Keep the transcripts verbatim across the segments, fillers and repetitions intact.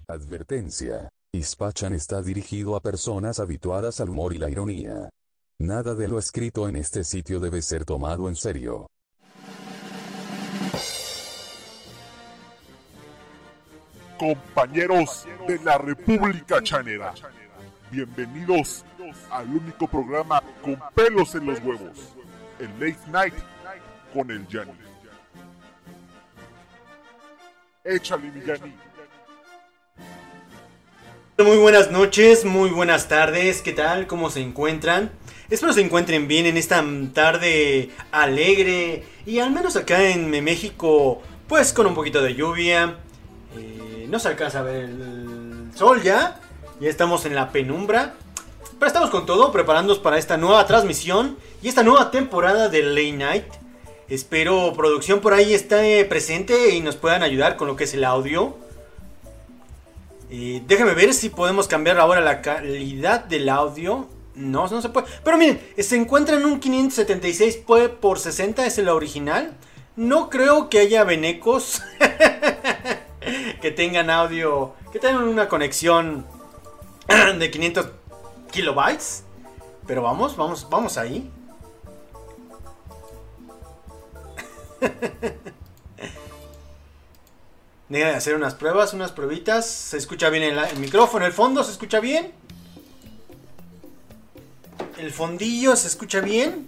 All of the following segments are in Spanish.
Advertencia. Ispachan está dirigido a personas habituadas al humor y la ironía. Nada de lo escrito en este sitio debe ser tomado en serio. Compañeros de la República Chanera, bienvenidos al único programa con pelos en los huevos, el Late Night con el Yanni. Échale, mi Yanni. Muy buenas noches, muy buenas tardes, ¿qué tal? ¿Cómo se encuentran? Espero se encuentren bien en esta tarde alegre y al menos acá en México, pues con un poquito de lluvia. Eh, no se alcanza a ver el sol ya, ya estamos en la penumbra, pero estamos con todo, preparándonos para esta nueva transmisión y esta nueva temporada de Late Night. Espero producción por ahí esté presente y nos puedan ayudar con lo que es el audio. Eh, déjenme ver si podemos cambiar ahora la calidad del audio. No, no se puede. Pero miren, se encuentra en un quinientos setenta y seis por sesenta, es el original. No creo que haya venecos que tengan audio, que tengan una conexión de quinientos kilobytes. Pero vamos, vamos, vamos ahí. Deja de hacer unas pruebas, unas pruebitas. ¿Se escucha bien el, el micrófono? ¿El fondo se escucha bien? ¿El fondillo se escucha bien?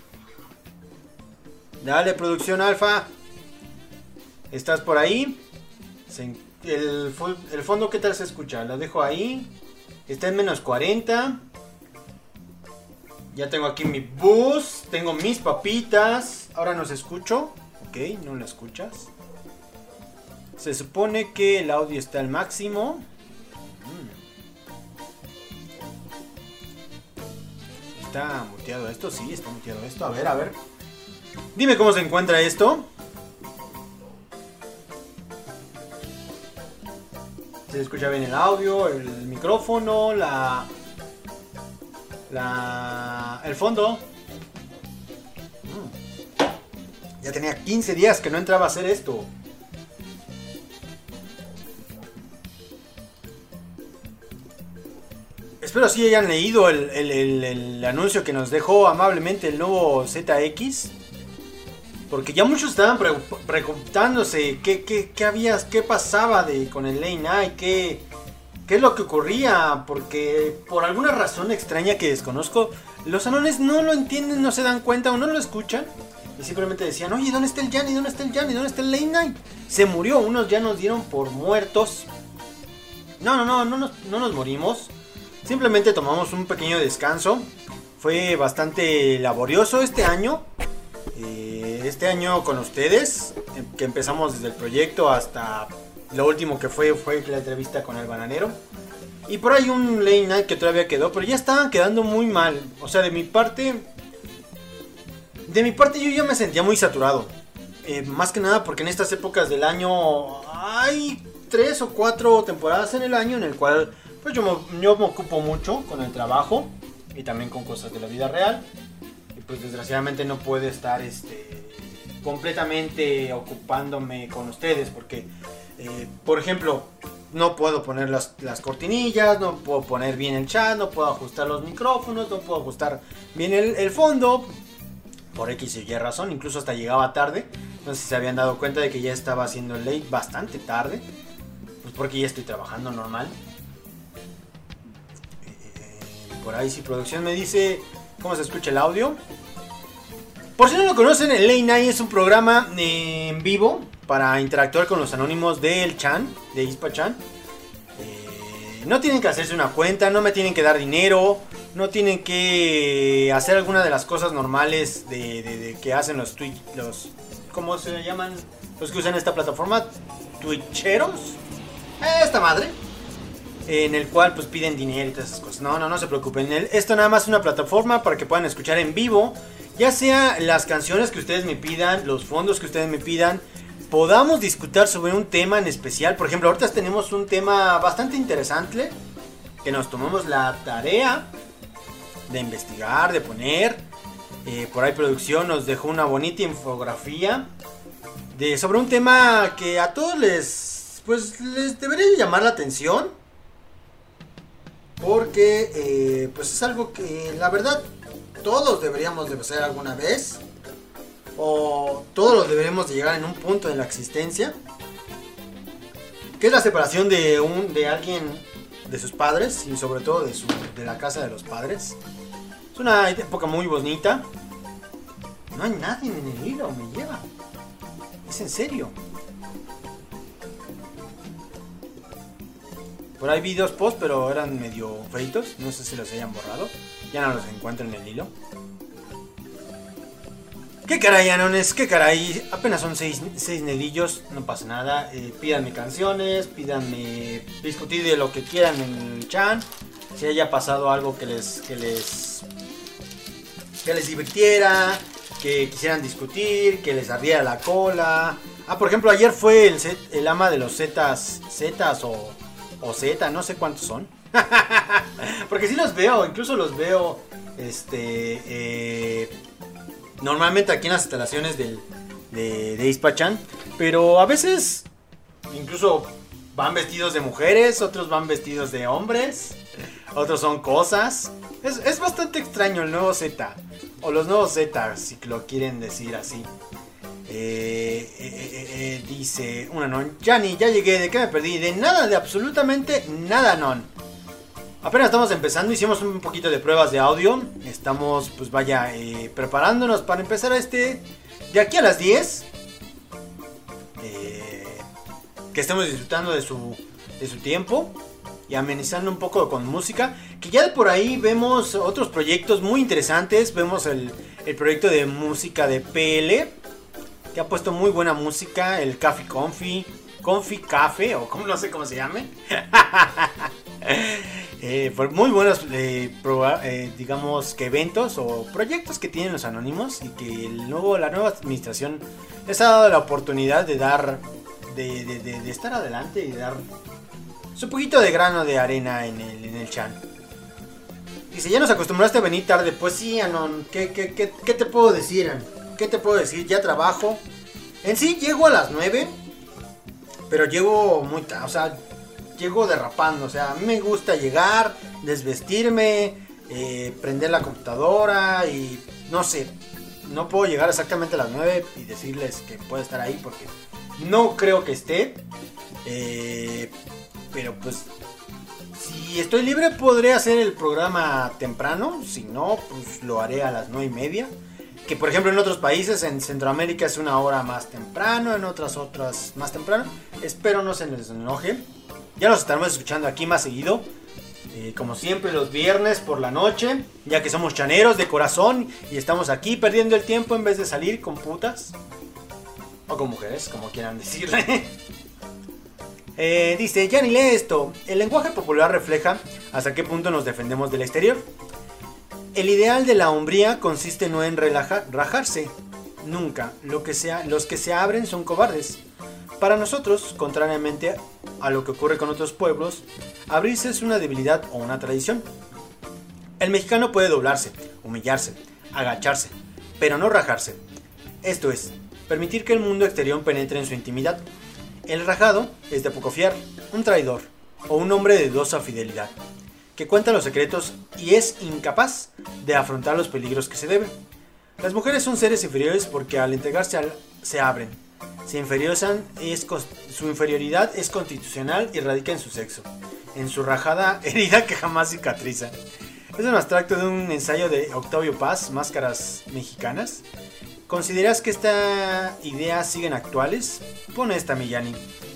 Dale, producción alfa. ¿Estás por ahí? Se, el, el fondo, ¿qué tal se escucha? Lo dejo ahí. Está en menos cuarenta. Ya tengo aquí mi bus. Tengo mis papitas. Ahora no se escucho. Ok, no lo escuchas. Se supone que el audio está al máximo. ¿Está muteado esto? Sí, está muteado esto. A ver, a ver. Dime cómo se encuentra esto. Se escucha bien el audio, el micrófono, la... La... el fondo. Ya tenía quince días que no entraba a hacer esto. Espero sí hayan leído el, el, el, el anuncio que nos dejó amablemente el nuevo Z X. Porque ya muchos estaban pre preguntándose qué, qué, qué, había, qué pasaba de, con el Late Night, qué, qué es lo que ocurría. Porque por alguna razón extraña que desconozco, los anones no lo entienden, no se dan cuenta o no lo escuchan. Y simplemente decían, oye, ¿dónde está el Yanni? ¿Dónde está el Yanni? ¿Dónde está el Late Night? Se murió, unos ya nos dieron por muertos. No, no, no, no nos, no nos morimos. Simplemente tomamos un pequeño descanso. Fue bastante laborioso este año. Eh, este año con ustedes. Que empezamos desde el proyecto hasta lo último que fue, fue la entrevista con el bananero. Y por ahí un Late Night que todavía quedó. Pero ya estaban quedando muy mal. O sea, de mi parte... De mi parte yo ya me sentía muy saturado. Eh, más que nada porque en estas épocas del año... Hay tres o cuatro temporadas en el año en el cual... Pues yo me, yo me ocupo mucho con el trabajo y también con cosas de la vida real. Y pues desgraciadamente no puedo estar este, completamente ocupándome con ustedes. Porque, eh, por ejemplo, no puedo poner las, las cortinillas, no puedo poner bien el chat, no puedo ajustar los micrófonos, no puedo ajustar bien el, el fondo. Por X y Y razón, incluso hasta llegaba tarde. No sé si se habían dado cuenta de que ya estaba haciendo el late bastante tarde. Pues porque ya estoy trabajando normal. Por ahí si producción me dice cómo se escucha el audio. Por si no lo conocen, el Late Night es un programa en vivo para interactuar con los anónimos del Chan, de Ispachan. Eh, no tienen que hacerse una cuenta, no me tienen que dar dinero, no tienen que hacer alguna de las cosas normales de, de, de que hacen los Twitch, los ¿cómo se llaman? Los que usan esta plataforma, Twitcheros. Esta madre. En el cual pues piden dinero y todas esas cosas. No, no, no se preocupen. Esto nada más es una plataforma para que puedan escuchar en vivo. Ya sea las canciones que ustedes me pidan, los fondos que ustedes me pidan. Podamos discutir sobre un tema en especial. Por ejemplo, ahorita tenemos un tema bastante interesante. Que nos tomamos la tarea de investigar, de poner. Eh, por ahí producción nos dejó una bonita infografía. De, sobre un tema que a todos les... pues les debería llamar la atención. Porque eh, pues es algo que la verdad todos deberíamos de hacer alguna vez. O todos deberíamos de llegar en un punto de la existencia. Que es la separación de un de alguien, de sus padres. Y sobre todo de, su, de la casa de los padres. Es una época muy bonita. No hay nadie en el hilo, me lleva. Es en serio. Por ahí vi dos posts, pero eran medio feitos. No sé si los hayan borrado. Ya no los encuentro en el hilo. ¿Qué caray, Anones? ¿Qué caray? Apenas son seis, seis negrillos. No pasa nada. Eh, pídanme canciones. Pídanme discutir de lo que quieran en el chat. Si haya pasado algo que les... Que les, que les divirtiera. Que quisieran discutir. Que les ardiera la cola. Ah, por ejemplo, ayer fue el, set, el ama de los Zetas. Zetas o... O Z, no sé cuántos son. Porque sí los veo, incluso los veo. Este. Eh, normalmente aquí en las instalaciones del, de, de Ispachan. Pero a veces. Incluso van vestidos de mujeres. Otros van vestidos de hombres. Otros son cosas. Es, es bastante extraño el nuevo Z. O los nuevos Z, si lo quieren decir así. Eh, eh, eh, eh, dice una non. Gianni, ya llegué, ¿de qué me perdí? De nada, de absolutamente nada, non. Apenas estamos empezando, hicimos un poquito de pruebas de audio. Estamos, pues vaya, eh, preparándonos para empezar este. De aquí a las diez. Eh, que estemos disfrutando de su, de su tiempo. Y amenizando un poco con música. Que ya de por ahí vemos otros proyectos muy interesantes. Vemos el, el proyecto de música de P L. Que ha puesto muy buena música, el Café Confi, Confi Café, o como no sé cómo se llame. eh, por muy buenos, eh, proba, eh, digamos que eventos o proyectos que tienen los anónimos y que el nuevo, la nueva administración les ha dado la oportunidad de dar, de, de, de, de estar adelante y dar su poquito de grano de arena en el, en el chan. Dice, ya nos acostumbraste a venir tarde. Pues sí, Anon, ¿qué, qué, qué, qué te puedo decir, Anon? ¿Qué te puedo decir? Ya trabajo. En sí llego a las nueve. Pero llego muy tarde. O sea, llego derrapando. O sea, a mí me gusta llegar, desvestirme, eh, prender la computadora y no sé. No puedo llegar exactamente a las nueve y decirles que puedo estar ahí porque no creo que esté. Eh, pero pues, si estoy libre podré hacer el programa temprano. Si no, pues lo haré a las nueve y media. Que por ejemplo en otros países, en Centroamérica es una hora más temprano, en otras otras más temprano. Espero no se les enoje. Ya los estaremos escuchando aquí más seguido. Eh, como siempre los viernes por la noche. Ya que somos chaneros de corazón y estamos aquí perdiendo el tiempo en vez de salir con putas. O con mujeres, como quieran decirle. eh, dice, ya ni lee esto. El lenguaje popular refleja hasta qué punto nos defendemos del exterior. El ideal de la hombría consiste no en relaja, rajarse, nunca. Lo que sea, los que se abren son cobardes. Para nosotros, contrariamente a lo que ocurre con otros pueblos, abrirse es una debilidad o una tradición. El mexicano puede doblarse, humillarse, agacharse, pero no rajarse. Esto es, permitir que el mundo exterior penetre en su intimidad. El rajado es de poco fiar, un traidor o un hombre de dudosa fidelidad, que cuenta los secretos y es incapaz de afrontar los peligros que se deben. Las mujeres son seres inferiores porque al entregarse al, se abren. Se inferiorizan, es, su inferioridad es constitucional y radica en su sexo, en su rajada herida que jamás cicatriza. Es un abstracto de un ensayo de Octavio Paz, Máscaras Mexicanas. ¿Consideras que esta idea siguen actuales? Pone esta, Millani.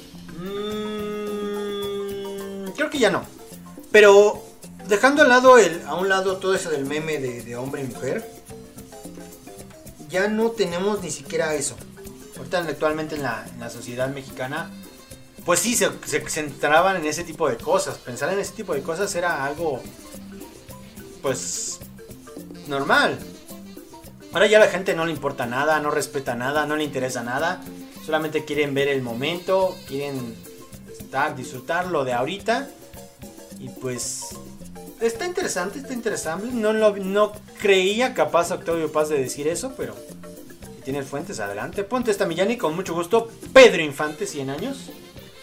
Mm, creo que ya no. Pero dejando al lado el, a un lado todo eso del meme de, de hombre y mujer, ya no tenemos ni siquiera eso. Ahorita actualmente en la, en la sociedad mexicana, pues sí, se, se centraban en ese tipo de cosas. Pensar en ese tipo de cosas era algo, pues, normal. Ahora ya a la gente no le importa nada, no respeta nada, no le interesa nada. Solamente quieren ver el momento, quieren estar, disfrutar lo de ahorita. Y pues está interesante, está interesante. No, lo, no creía capaz Octavio Paz de decir eso, pero si tienes fuentes, adelante. Ponte esta, Millani, con mucho gusto. Pedro Infante, cien años.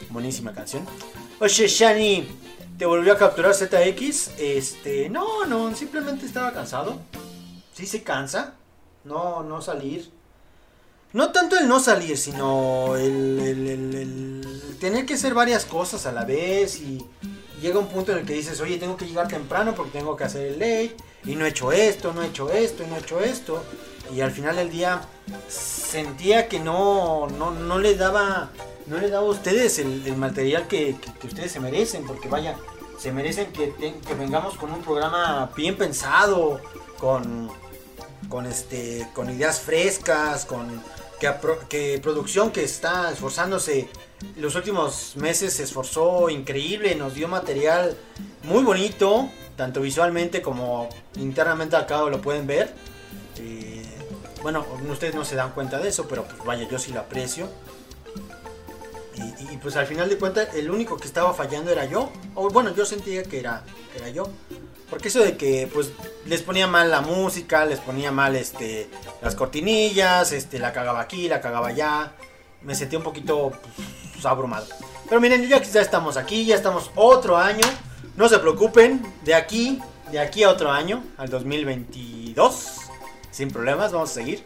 buenísima canción. Oye, Shani, ¿te volvió a capturar Z X? Este, no, no, simplemente estaba cansado. Sí se cansa, no, no salir. No tanto el no salir, sino el, el, el, el tener que hacer varias cosas a la vez y llega un punto en el que dices, oye, tengo que llegar temprano porque tengo que hacer el late y no he hecho esto, no he hecho esto, y no he hecho esto. Y al final del día sentía que no, no, no le daba, no le daba a ustedes el, el material que, que, que ustedes se merecen, porque vaya, se merecen que, te, que vengamos con un programa bien pensado, con, con, este, con ideas frescas, con que, que producción que está esforzándose. Los últimos meses se esforzó increíble, nos dio material muy bonito, tanto visualmente como internamente acá lo pueden ver. Eh, bueno, ustedes no se dan cuenta de eso, pero pues vaya, yo sí lo aprecio. Y, y pues al final de cuentas el único que estaba fallando era yo. O bueno, yo sentía que era, que era yo. Porque eso de que pues les ponía mal la música, les ponía mal este las cortinillas, este la cagaba aquí, la cagaba allá. Me sentí un poquito pues, abrumado. Pero miren, ya, ya estamos aquí, ya estamos otro año. No se preocupen, de aquí, de aquí a otro año, al dos mil veintidós, sin problemas, vamos a seguir.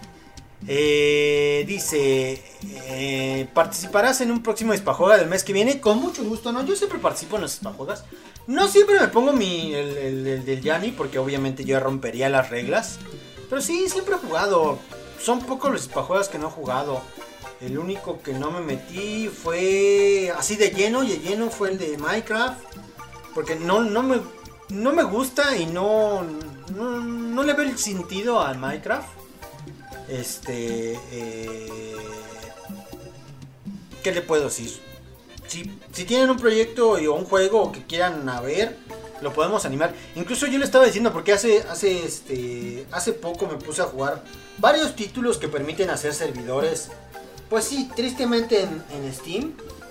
Eh, dice, eh, ¿participarás en un próximo Espajuega del mes que viene? Con mucho gusto, ¿no? Yo siempre participo en los Espajuegas. No siempre me pongo mi, el, el, el del Yanni, porque obviamente yo rompería las reglas. Pero sí, siempre he jugado. Son pocos los Espajuegas que no he jugado. El único que no me metí fue así de lleno y de lleno fue el de Minecraft. Porque no, no, me, no me gusta y no, no, no le veo el sentido al Minecraft. Este... Eh, ¿Qué le puedo decir? Si, si tienen un proyecto o un juego que quieran a ver, lo podemos animar. Incluso yo le estaba diciendo, porque hace, hace, este, hace poco me puse a jugar varios títulos que permiten hacer servidores. Pues sí, tristemente en, en Steam.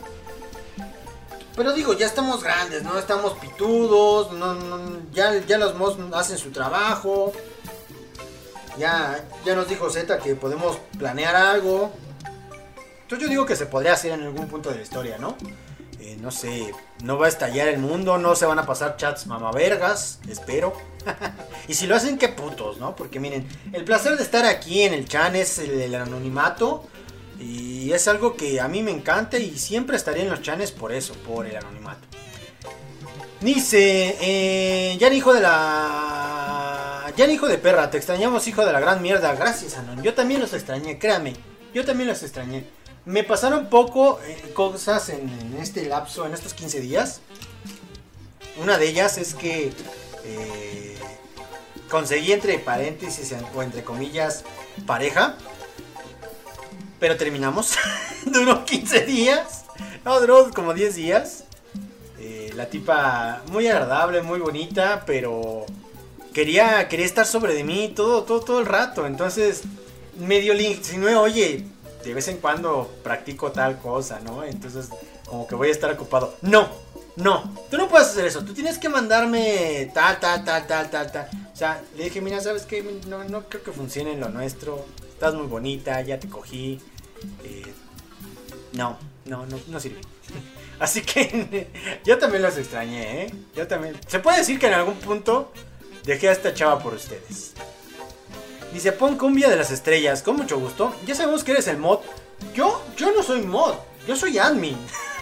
Pero digo, ya estamos grandes, ¿no? Estamos pitudos, no, no, ya, ya los mods hacen su trabajo. Ya, ya nos dijo Z que podemos planear algo. Entonces yo digo que se podría hacer en algún punto de la historia, ¿no? Eh, no sé, no va a estallar el mundo, no se van a pasar chats mamavergas, espero. Y si lo hacen, qué putos, ¿no? Porque miren, el placer de estar aquí en el chan es el, el anonimato. Y es algo que a mí me encanta y siempre estaré en los chanes por eso, por el anonimato. Dice, eh, ya hijo de la... Ya hijo de perra, te extrañamos, hijo de la gran mierda. Gracias, Anon. Yo también los extrañé, créame. Yo también los extrañé. Me pasaron poco eh, cosas en, en este lapso, en estos quince días. Una de ellas es que eh, conseguí entre paréntesis o entre comillas pareja. Pero terminamos. Duró quince días. No, duró como diez días. Eh, la tipa muy agradable, muy bonita, pero quería, quería estar sobre de mí todo, todo, todo el rato. Entonces medio le insinué, oye, de vez en cuando practico tal cosa, ¿no? Entonces como que voy a estar ocupado. No, no, tú no puedes hacer eso. Tú tienes que mandarme tal, tal, tal, tal, tal, tal. O sea, le dije, mira, ¿sabes qué? No, no creo que funcione en lo nuestro. Estás muy bonita, ya te cogí. Eh, no, no, no, no sirve. Así que yo también los extrañé, ¿eh? Yo también. Se puede decir que en algún punto dejé a esta chava por ustedes. Dice, pon cumbia de las estrellas. Con mucho gusto. Ya sabemos que eres el mod. Yo, yo no soy mod. Yo soy admin.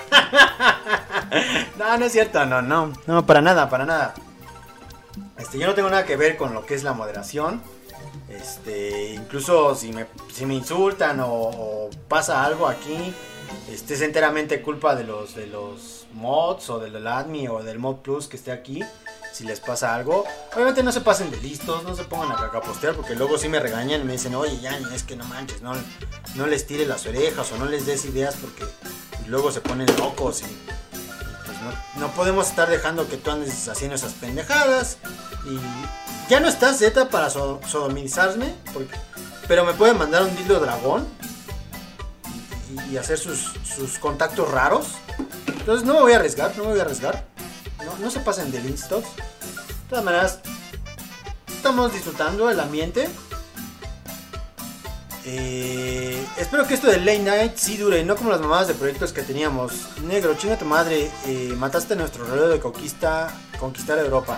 No, no es cierto. No, no. No, para nada, para nada. Este, yo no tengo nada que ver con lo que es la moderación. Este, incluso si me, si me insultan o, o pasa algo aquí, este es enteramente culpa de los, de los mods o del admin o del mod plus que esté aquí. Si les pasa algo, obviamente no se pasen de listos, no se pongan a cacapostear, porque luego sí me regañan y me dicen, oye, ya, es que no manches, no, no les tires las orejas o no les des ideas porque luego se ponen locos y, y pues no, no podemos estar dejando que tú andes haciendo esas pendejadas. Y ya no está Z para so sodomizarme, porque, pero me puede mandar un dildo dragón y, y hacer sus, sus contactos raros. Entonces no me voy a arriesgar, no me voy a arriesgar. No, no se pasen de listos. De todas maneras, estamos disfrutando el ambiente. Eh, espero que esto del Late Night sí dure, no como las mamadas de proyectos que teníamos. Negro, chinga tu madre, eh, mataste nuestro reloj de conquista, conquistar Europa.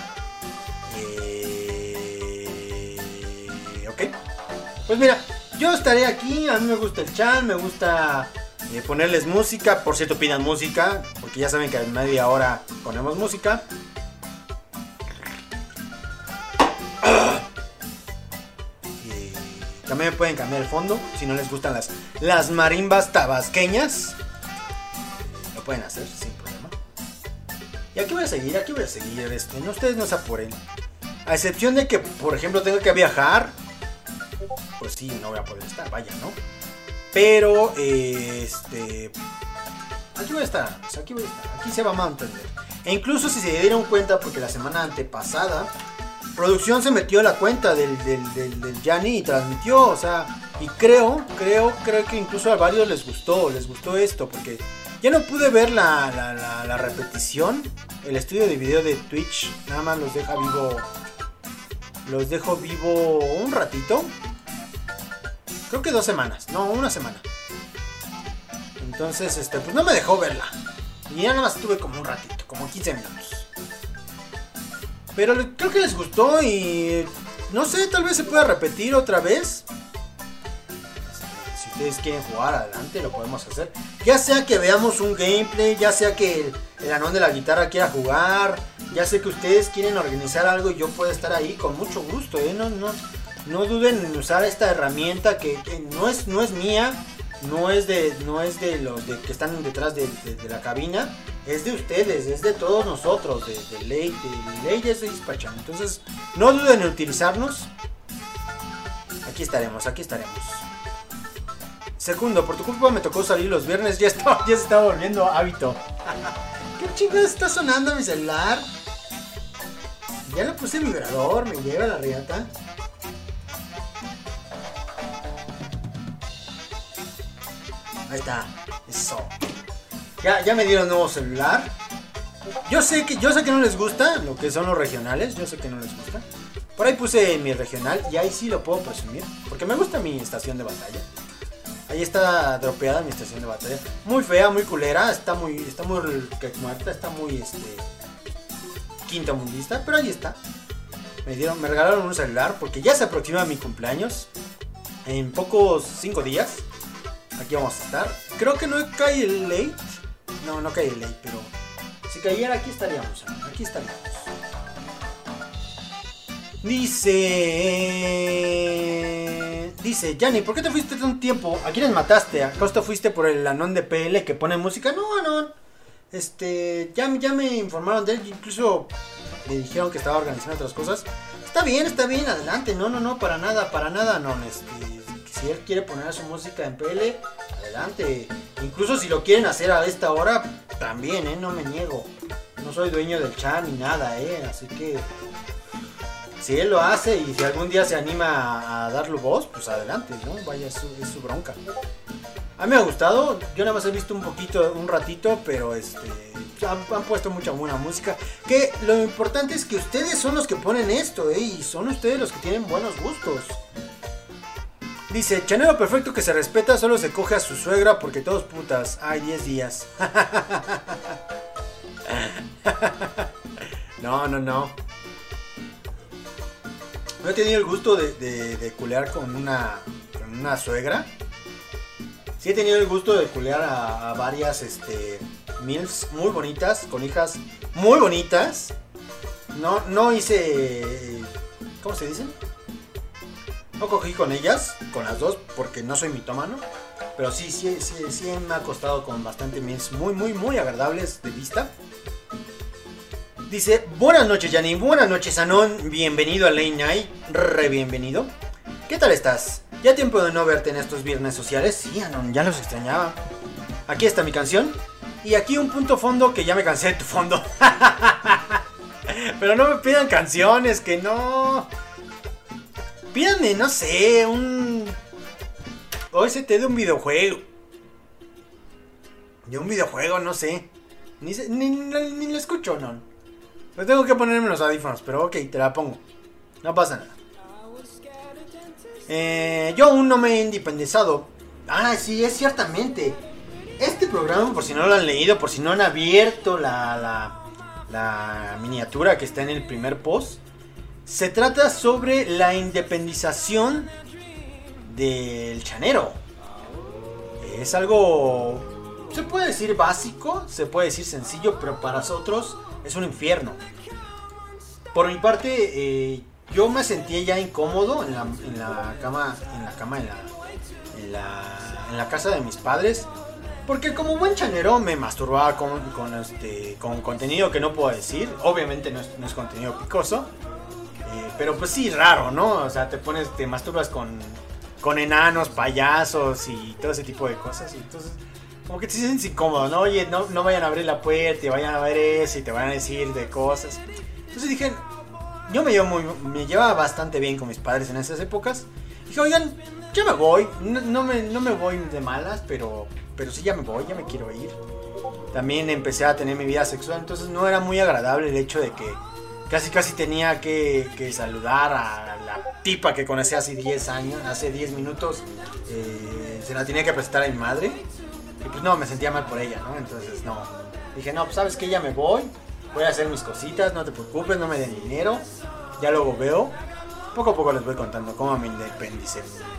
Eh, ok. Pues mira, yo estaré aquí, a mí me gusta el chat, me gusta eh, ponerles música. Por cierto, pidan música, porque ya saben que en media hora ponemos música. También me pueden cambiar el fondo si no les gustan las, las marimbas tabasqueñas. Lo pueden hacer sin problema. Y aquí voy a seguir, aquí voy a seguir. Este, no, ustedes no se apuren. A excepción de que, por ejemplo, tenga que viajar. Pues sí, no voy a poder estar, vaya, ¿no? Pero, eh, este... aquí voy a estar, o sea, aquí voy a estar. Aquí se va a mantener. E incluso si se dieron cuenta, porque la semana antepasada... producción se metió a la cuenta del, del, del, del Gianni y transmitió, o sea, y creo, creo, creo que incluso a varios les gustó, les gustó esto, porque ya no pude ver la, la, la, la repetición, el estudio de video de Twitch, nada más los deja vivo, los dejo vivo un ratito, creo que dos semanas, no, una semana, entonces, este, pues no me dejó verla, y ya nada más estuve como un ratito, como quince minutos. Pero creo que les gustó y no sé, tal vez se pueda repetir otra vez. Si ustedes quieren jugar, adelante, lo podemos hacer. Ya sea que veamos un gameplay, ya sea que el, el anón de la guitarra quiera jugar, ya sé que ustedes quieren organizar algo y yo puedo estar ahí con mucho gusto, ¿eh? No, no, no duden en usar esta herramienta que, que no es, no es mía, no es de, no es de los de que están detrás de, de, de la cabina. Es de ustedes, es de todos nosotros, de, de ley, de ley de Dispachan. Entonces, no duden en utilizarnos. Aquí estaremos, aquí estaremos. Segundo, por tu culpa me tocó salir los viernes, ya, estaba, ya se estaba volviendo hábito. ¿Qué chingados está sonando mi celular? Ya le puse vibrador, me lleva la riata. Ahí está, eso. Ya, ya me dieron nuevo celular. Yo sé que yo sé que no les gusta lo que son los regionales. Yo sé que no les gusta. Por ahí puse mi regional y ahí sí lo puedo presumir. Porque me gusta mi estación de batalla. Ahí está dropeada mi estación de batalla. Muy fea, muy culera. Está muy, está muy muerta. Está muy este quinta mundista. Pero ahí está. Me dieron, me regalaron un celular porque ya se aproxima mi cumpleaños. En pocos cinco días. Aquí vamos a estar. Creo que no cae el late. No, no cae el late, pero si cayera aquí estaríamos. Aquí estaríamos. Dice... Dice, Gianni, ¿por qué te fuiste tanto tiempo? ¿A quiénes mataste? ¿A costa fuiste por el anón de P L que pone música? No, no. Este, ya, ya me informaron de él. Incluso me dijeron que estaba organizando otras cosas. Está bien, está bien, adelante. No, no, no, para nada, para nada, no. Este... Si él quiere poner su música en P L, adelante. Incluso si lo quieren hacer a esta hora, también, ¿eh? No me niego. No soy dueño del chat ni nada, ¿eh? Así que... si él lo hace y si algún día se anima a darle voz, pues adelante, ¿no? Vaya, es su, es su bronca. A mí me ha gustado. Yo nada más he visto un poquito, un ratito, pero este... Han, han puesto mucha buena música. Que lo importante es que ustedes son los que ponen esto, ¿eh? Y son ustedes los que tienen buenos gustos. Dice, chanero perfecto que se respeta, solo se coge a su suegra porque todos putas. Ay, diez días. No, no, no. No he tenido el gusto de, de, de culear con una, con una suegra. Sí he tenido el gusto de culear a, a varias este, milfs muy bonitas, con hijas muy bonitas. No, no hice... ¿Cómo se dice? No cogí con ellas, con las dos, porque no soy mitómano. Pero sí, sí, sí, sí me ha costado con bastante milfs muy, muy, muy agradables de vista. Dice, buenas noches Gianni, buenas noches Anon, bienvenido a Late Night, re bienvenido. ¿Qué tal estás? Ya tiempo de no verte en estos viernes sociales. Sí, Anon, ya los extrañaba. Aquí está mi canción. Y aquí un punto fondo que ya me cansé de tu fondo. Pero no me pidan canciones, que no. Pídanme, no sé, un O S T de un videojuego. De un videojuego, no sé. Ni, ni, ni, ni lo escucho, no. Pero tengo que ponerme los audífonos, pero ok, te la pongo. No pasa nada. Eh, yo aún no me he independizado. Ah, sí, es ciertamente. Este programa, por si no lo han leído, por si no han abierto la, la, la miniatura que está en el primer post, se trata sobre la independización del chanero. Es algo, se puede decir básico, se puede decir sencillo, pero para nosotros es un infierno. Por mi parte, eh, yo me sentía ya incómodo en la, en la cama, en la cama, en la, en la, en la casa de mis padres, porque como buen chanero me masturbaba con, con, este, con contenido que no puedo decir. Obviamente no es, no es contenido picoso, eh, pero pues sí, raro, ¿no? O sea, te pones, te masturbas con, con enanos, payasos y todo ese tipo de cosas. Y entonces, como que te sientes incómodo, ¿no? Oye, no, no vayan a abrir la puerta y vayan a ver eso y te van a decir de cosas. Entonces dije, yo me, llevo muy, me llevaba bastante bien con mis padres en esas épocas. Dije, oigan, ya me voy, no, no, me, no me voy de malas, pero... Pero sí, ya me voy, ya me quiero ir. También empecé a tener mi vida sexual, entonces no era muy agradable el hecho de que casi casi tenía que, que saludar a la tipa que conocí hace diez años, hace diez minutos. Eh, se la tenía que presentar a mi madre. Y pues no, me sentía mal por ella, ¿no? Entonces no. Dije, no, pues sabes que ya me voy. Voy a hacer mis cositas, no te preocupes, no me den dinero. Ya luego veo. Poco a poco les voy contando cómo me independicé.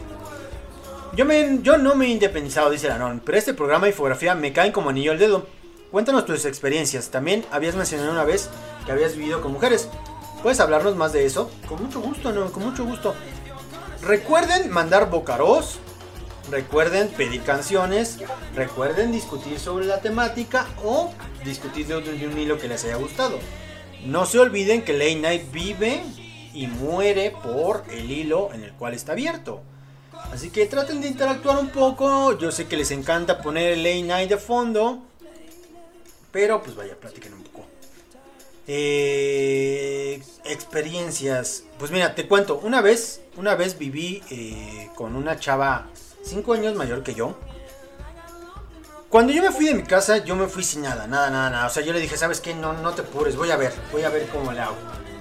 Yo, me, yo no me he independizado, dice Lanón, pero este programa de infografía me caen como anillo al dedo. Cuéntanos tus experiencias. También habías mencionado una vez que habías vivido con mujeres. ¿Puedes hablarnos más de eso? Con mucho gusto, no, con mucho gusto. Recuerden mandar bocaros. Recuerden pedir canciones. Recuerden discutir sobre la temática o discutir de, de un hilo que les haya gustado. No se olviden que Late Night vive y muere por el hilo en el cual está abierto. Así que traten de interactuar un poco. Yo sé que les encanta poner el Late Night de fondo, pero pues vaya, platiquen un poco. Eh, experiencias. Pues mira, te cuento. Una vez, una vez viví eh, con una chava cinco años mayor que yo. Cuando yo me fui de mi casa, yo me fui sin nada, nada, nada, nada. O sea, yo le dije, ¿sabes qué? No, no te apures, voy a ver, voy a ver cómo le hago.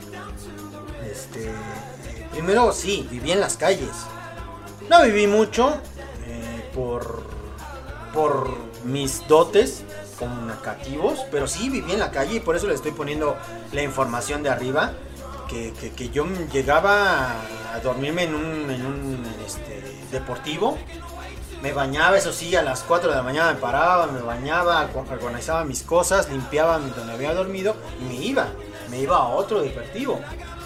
Este, primero sí, viví en las calles. No viví mucho eh, por, por mis dotes comunicativos, pero sí viví en la calle y por eso le estoy poniendo la información de arriba. Que, que, que yo llegaba a dormirme en un, en un este, deportivo. Me bañaba, eso sí, a las cuatro de la mañana me paraba, me bañaba, organizaba mis cosas, limpiaba donde había dormido y me iba. Me iba a otro deportivo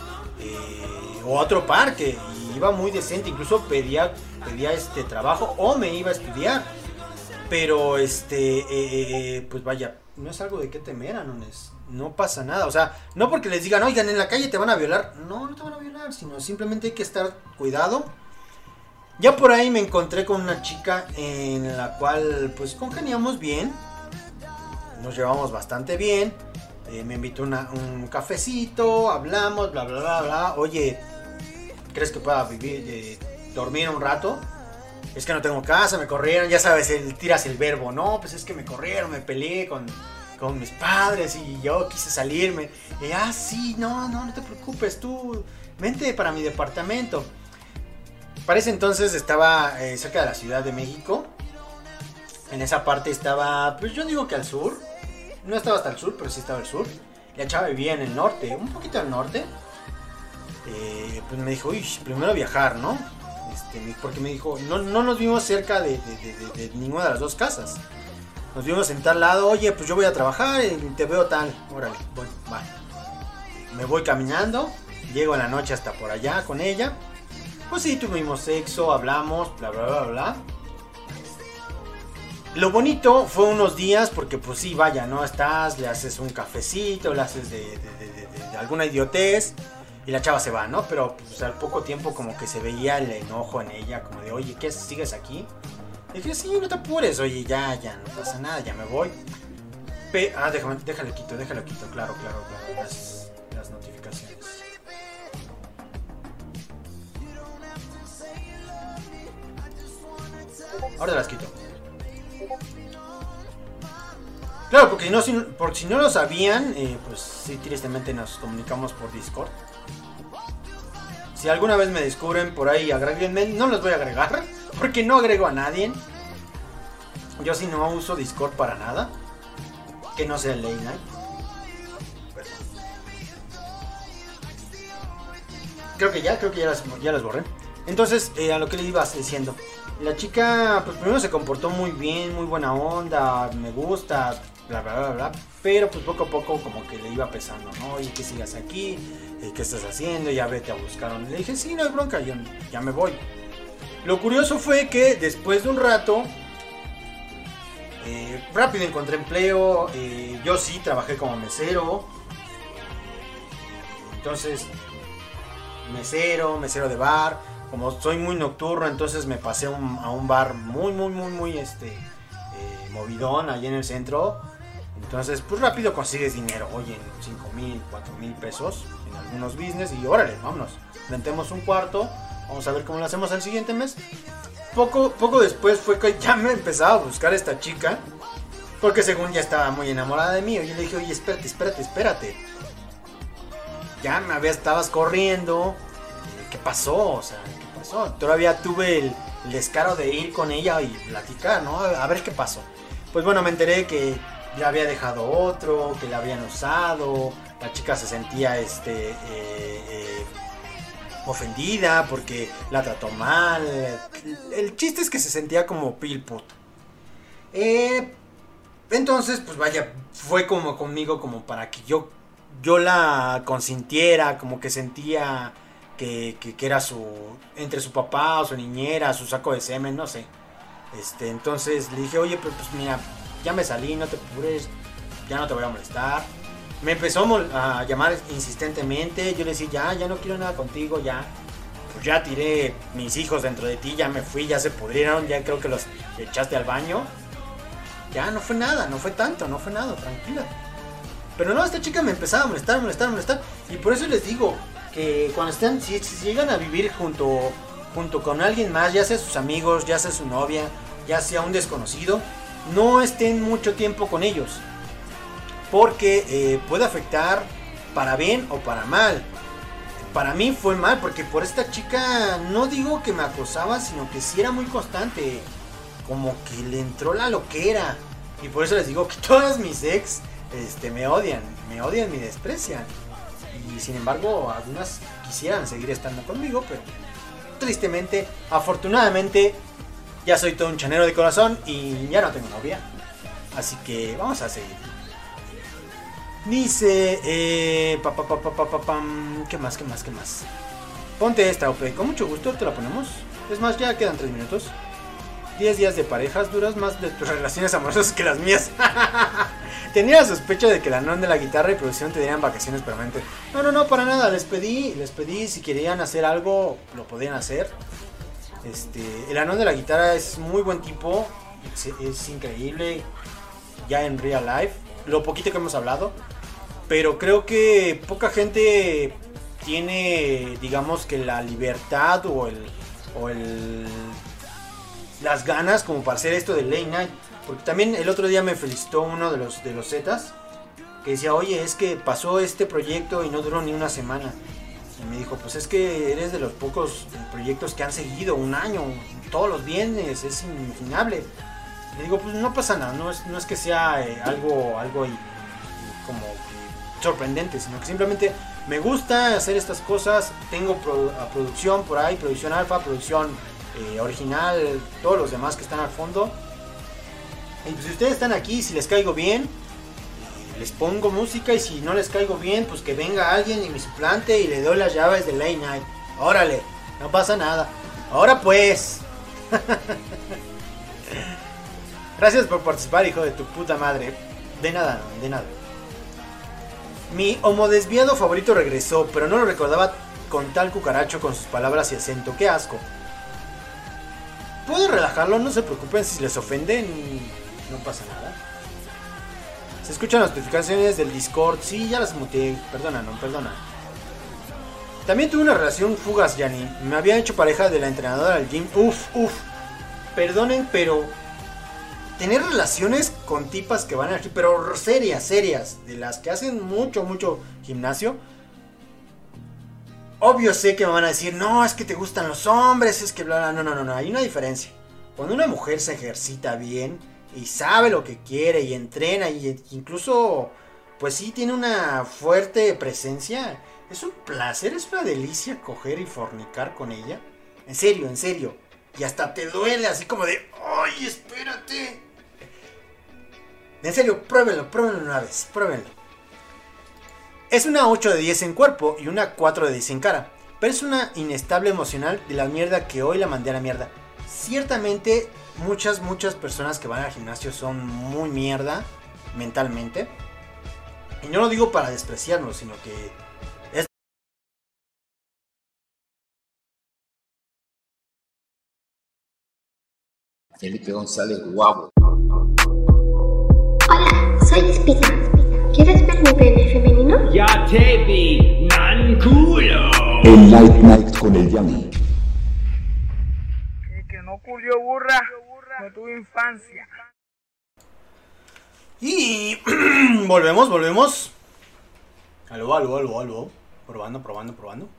eh, o a otro parque. Iba muy decente, incluso pedía, pedía este trabajo o me iba a estudiar. Pero este, eh, pues vaya, no es algo de qué temer, Anones. No pasa nada, o sea, no porque les digan, oigan, en la calle te van a violar. No, no te van a violar, sino simplemente hay que estar cuidado. Ya por ahí me encontré con una chica en la cual pues congeniamos bien. Nos llevamos bastante bien. Eh, me invitó una, un cafecito, hablamos, bla, bla, bla, bla. Oye, ¿crees que pueda vivir, eh, dormir un rato? Es que no tengo casa, me corrieron, ya sabes, el, tiras el verbo, no, pues es que me corrieron, me peleé con, con mis padres y yo quise salirme. Y ah, sí, no, no, no te preocupes, tú vente para mi departamento. Para ese entonces estaba eh, cerca de la Ciudad de México. En esa parte estaba, pues yo digo que al sur. No estaba hasta el sur, pero sí estaba al sur. La chava vivía en el norte, un poquito al norte. Eh, pues me dijo, uy, primero viajar, ¿no? Este, porque me dijo, no, no nos vimos cerca de, de, de, de, de ninguna de las dos casas. Nos vimos en tal lado, oye, pues yo voy a trabajar y te veo tal. Órale, bueno, va. Me voy caminando, llego en la noche hasta por allá con ella. Pues sí, tuvimos sexo, hablamos, bla, bla, bla, bla. Lo bonito fue unos días porque pues sí, vaya, ¿no? Estás, le haces un cafecito, le haces de, de, de, de, de alguna idiotez. Y la chava se va, ¿no? Pero pues, al poco tiempo como que se veía el enojo en ella, como de, oye, ¿qué sigues aquí? Y dije, sí, no te apures, oye, ya, ya, no pasa nada, ya me voy. Pe ah, déjame, déjale quito, déjale quito, claro, claro, claro, las, las notificaciones. Ahora las quito. Claro, porque, no, si, porque si no lo sabían, eh, pues sí, tristemente nos comunicamos por Discord. Si alguna vez me descubren por ahí, agréguenme. No los voy a agregar, porque no agrego a nadie. Yo sí no uso Discord para nada. Que no sea el Late Night. Pero... creo que ya, creo que ya las, ya las borré. Entonces, eh, a lo que le ibas diciendo. La chica, pues primero se comportó muy bien, muy buena onda, me gusta, bla, bla, bla, bla. Pero pues poco a poco como que le iba pesando, ¿no? Oye, que sigas aquí, ¿qué estás haciendo? Ya vete a buscar. Le dije, sí, no hay bronca, yo ya me voy. Lo curioso fue que después de un rato, eh, rápido encontré empleo, eh, yo sí trabajé como mesero. Entonces, mesero, mesero de bar. Como soy muy nocturno, entonces me pasé un, a un bar muy, muy, muy, muy, este, eh, movidón, allí en el centro. Entonces, pues rápido consigues dinero. Oye, en cinco mil, cuatro mil pesos en algunos business. Y órale, vámonos. Rentemos un cuarto. Vamos a ver cómo lo hacemos el siguiente mes. Poco, poco después fue que ya me empezaba a buscar esta chica. Porque según ya estaba muy enamorada de mí. Y yo le dije, oye, espérate, espérate, espérate. Ya me había, estabas corriendo. ¿Qué pasó? O sea, ¿qué pasó? Todavía tuve el, el descaro de ir con ella y platicar, ¿no? A ver qué pasó. Pues bueno, me enteré que ya había dejado otro, que la habían usado. La chica se sentía este, eh, eh, ofendida porque la trató mal. El chiste es que se sentía como pil puto. Eh, entonces, pues vaya, fue como conmigo como para que yo, yo la consintiera, como que sentía... Que, que, que era su, entre su papá o su niñera, su saco de semen, no sé. Este, entonces le dije, oye, pero pues mira, ya me salí, no te apures, ya no te voy a molestar. Me empezó a llamar insistentemente, yo le decía, ya, ya no quiero nada contigo, ya. Pues ya tiré mis hijos dentro de ti, ya me fui, ya se pudrieron, ya creo que los echaste al baño. Ya no fue nada, no fue tanto, no fue nada, tranquila. Pero no, esta chica me empezaba a molestar, molestar, molestar. Y por eso les digo... que cuando estén, si, si llegan a vivir junto, junto con alguien más, ya sea sus amigos, ya sea su novia, ya sea un desconocido, no estén mucho tiempo con ellos, porque eh, puede afectar para bien o para mal. Para mí fue mal, porque por esta chica no digo que me acosaba, sino que sí era muy constante, como que le entró la loquera, y por eso les digo que todas mis ex este, me odian, me odian, me desprecian. Y sin embargo, algunas quisieran seguir estando conmigo, pero tristemente, afortunadamente, ya soy todo un chanero de corazón y ya no tengo novia. Así que vamos a seguir. Dice, eh, pa, pa, pa, pa, pa, pa, pam, ¿qué más, qué más, qué más? Ponte esta, O P, con mucho gusto te la ponemos. Es más, ya quedan tres minutos. diez días de parejas, duras más de tus relaciones amorosas que las mías. Tenía la sospecha de que la non de la guitarra y producción te dieran vacaciones permanentes. No, no, no, para nada. Les pedí, les pedí si querían hacer algo, lo podían hacer. Este, el anón de la guitarra es muy buen tipo, es, es increíble, ya en real life. Lo poquito que hemos hablado, pero creo que poca gente tiene, digamos que la libertad o el, o el, las ganas como para hacer esto de Late Night. Porque también el otro día me felicitó uno de los de los Zetas, que decía, oye, es que pasó este proyecto y no duró ni una semana. Y me dijo, pues es que eres de los pocos proyectos que han seguido un año, todos los viernes, es inimaginable. Le digo, pues no pasa nada, no es, no es que sea eh, algo, algo y, y como sorprendente, sino que simplemente me gusta hacer estas cosas. Tengo pro, a producción por ahí, producción alfa, producción eh, original, todos los demás que están al fondo. Y pues si ustedes están aquí, si les caigo bien, les pongo música, y si no les caigo bien, pues que venga alguien y me suplante y le doy las llaves de Late Night. Órale, no pasa nada. Ahora pues. Gracias por participar, hijo de tu puta madre. De nada, de nada. Mi homodesviado favorito regresó, pero no lo recordaba con tal cucaracho con sus palabras y acento. ¡Qué asco! ¿Puedo relajarlo? No se preocupen si les ofenden. No pasa nada. Se escuchan las notificaciones del Discord. Sí, ya las muteé. Perdona, no, perdona. También tuve una relación fugaz, Yanni. Me había hecho pareja de la entrenadora del gym. Uf, uf. Perdonen, pero tener relaciones con tipas que van aquí, pero serias, serias, de las que hacen mucho, mucho gimnasio. obvio sé que me van a decir, no, es que te gustan los hombres, es que bla, bla. No, no, no, no, hay una diferencia. Cuando una mujer se ejercita bien y sabe lo que quiere y entrena y incluso, pues sí, tiene una fuerte presencia, es un placer, es una delicia coger y fornicar con ella. En serio, en serio. Y hasta te duele así como de, ¡ay, espérate! En serio, pruébenlo, pruébenlo una vez, pruébenlo. Es una ocho de diez en cuerpo y una cuatro de diez en cara. Pero es una inestable emocional de la mierda que hoy la mandé a la mierda. Ciertamente, muchas, muchas personas que van al gimnasio son muy mierda mentalmente. Y no lo digo para despreciarlo, sino que es... Felipe González, guapo. Hola, soy Espina. ¿Quieres ver mi pene femenino? Ya te vi, nan culo. El Late Night con el Yanni. El que no culió burra, no tuvo infancia. Y volvemos, volvemos. Aló, aló, aló, aló. Probando, probando, probando.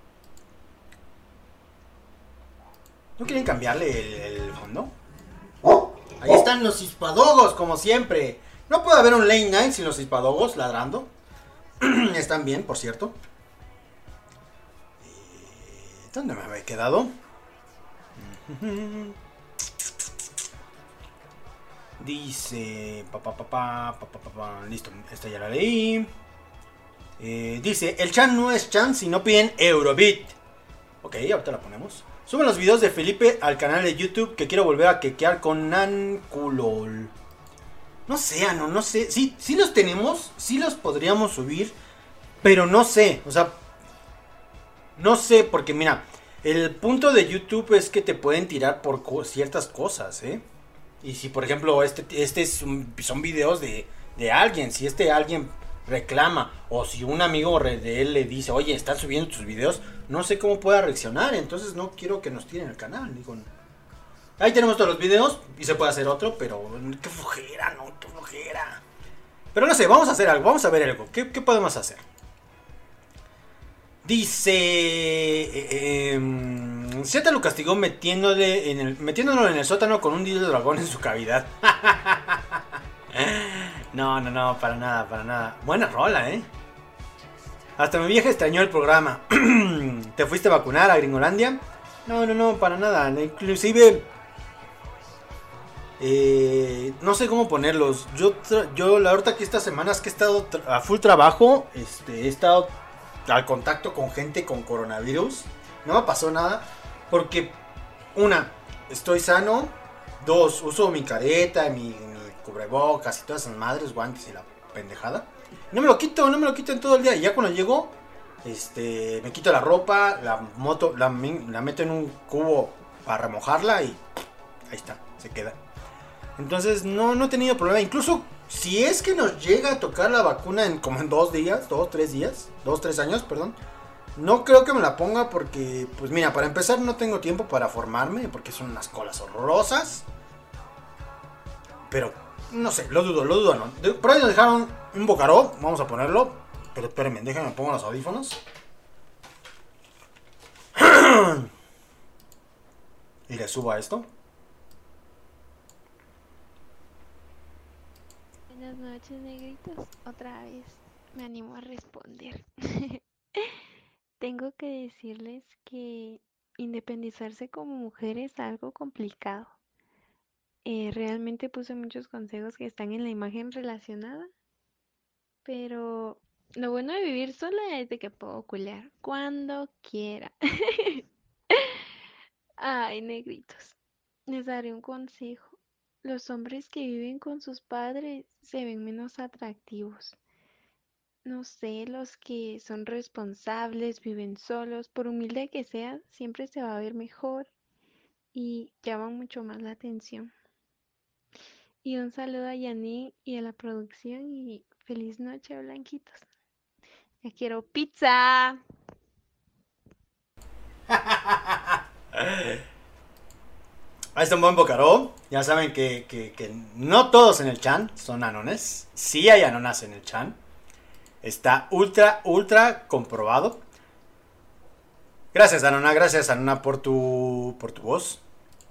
¿No quieren cambiarle el, el fondo? Ahí están los hispadogos, como siempre. No puede haber un late night sin los hispadogos ladrando. Están bien, por cierto. ¿Dónde me había quedado? Dice... Pa, pa, pa, pa, pa, pa, pa, listo, esta ya la leí. Eh, dice, el chan no es chan si no piden Eurobeat. Ok, ahorita la ponemos. Suben los videos de Felipe al canal de YouTube que quiero volver a quequear con Nanculol. No sé, Ano, no sé. Sí, sí los tenemos, sí los podríamos subir, pero no sé, o sea, no sé, porque mira, el punto de YouTube es que te pueden tirar por co ciertas cosas, ¿eh? Y si, por ejemplo, este, este es un, son videos de, de alguien, si este alguien reclama, o si un amigo de él le dice, oye, están subiendo tus videos, no sé cómo pueda reaccionar, entonces no quiero que nos tiren el canal, digo. Ahí tenemos todos los videos y se puede hacer otro, pero qué flojera, no, qué flojera. Pero no sé, vamos a hacer algo, vamos a ver algo. ¿Qué, qué podemos hacer? Dice... Eh, eh, Z lo castigó metiéndole en el, metiéndolo en el sótano con un dildo de dragón en su cavidad. No, no, no, para nada, para nada. Buena rola, ¿eh? Hasta mi vieja extrañó el programa. ¿Te fuiste a vacunar a Gringolandia? No, no, no, para nada. Inclusive... Eh, no sé cómo ponerlos. Yo, yo la verdad que estas semanas que he estado a full trabajo, este, he estado al contacto con gente con coronavirus. No me pasó nada. Porque, una, estoy sano. Dos, uso mi careta, mi, mi cubrebocas y todas esas madres, guantes y la pendejada. No me lo quito, no me lo quito en todo el día. Y ya cuando llego, este, me quito la ropa, la moto, la, la meto en un cubo para remojarla y ahí está, se queda. Entonces no, no he tenido problema. Incluso si es que nos llega a tocar la vacuna en como en dos días, dos, tres días, dos, tres años, perdón. No creo que me la ponga porque, pues mira, para empezar no tengo tiempo para formarme porque son unas colas horrorosas. Pero, no sé, lo dudo, lo dudo, ¿no? Por ahí nos dejaron un bocaró, vamos a ponerlo. Pero espérenme, déjenme pongo los audífonos. Y le subo a esto. Buenas noches, negritos. Otra vez me animo a responder. Tengo que decirles que independizarse como mujer es algo complicado. Eh, realmente puse muchos consejos que están en la imagen relacionada. Pero lo bueno de vivir sola es de que puedo culear cuando quiera. Ay, negritos. Les daré un consejo. Los hombres que viven con sus padres se ven menos atractivos. No sé, los que son responsables, viven solos, por humilde que sea, siempre se va a ver mejor y llaman mucho más la atención. Y un saludo a Yanni y a la producción y feliz noche, blanquitos. Ya quiero pizza. Ahí está un buen bocaró. Ya saben que, que, que no todos en el chan son anones. Sí hay anonas en el chan. Está ultra, ultra comprobado. Gracias, Anona, gracias, Anona, por tu, por tu voz.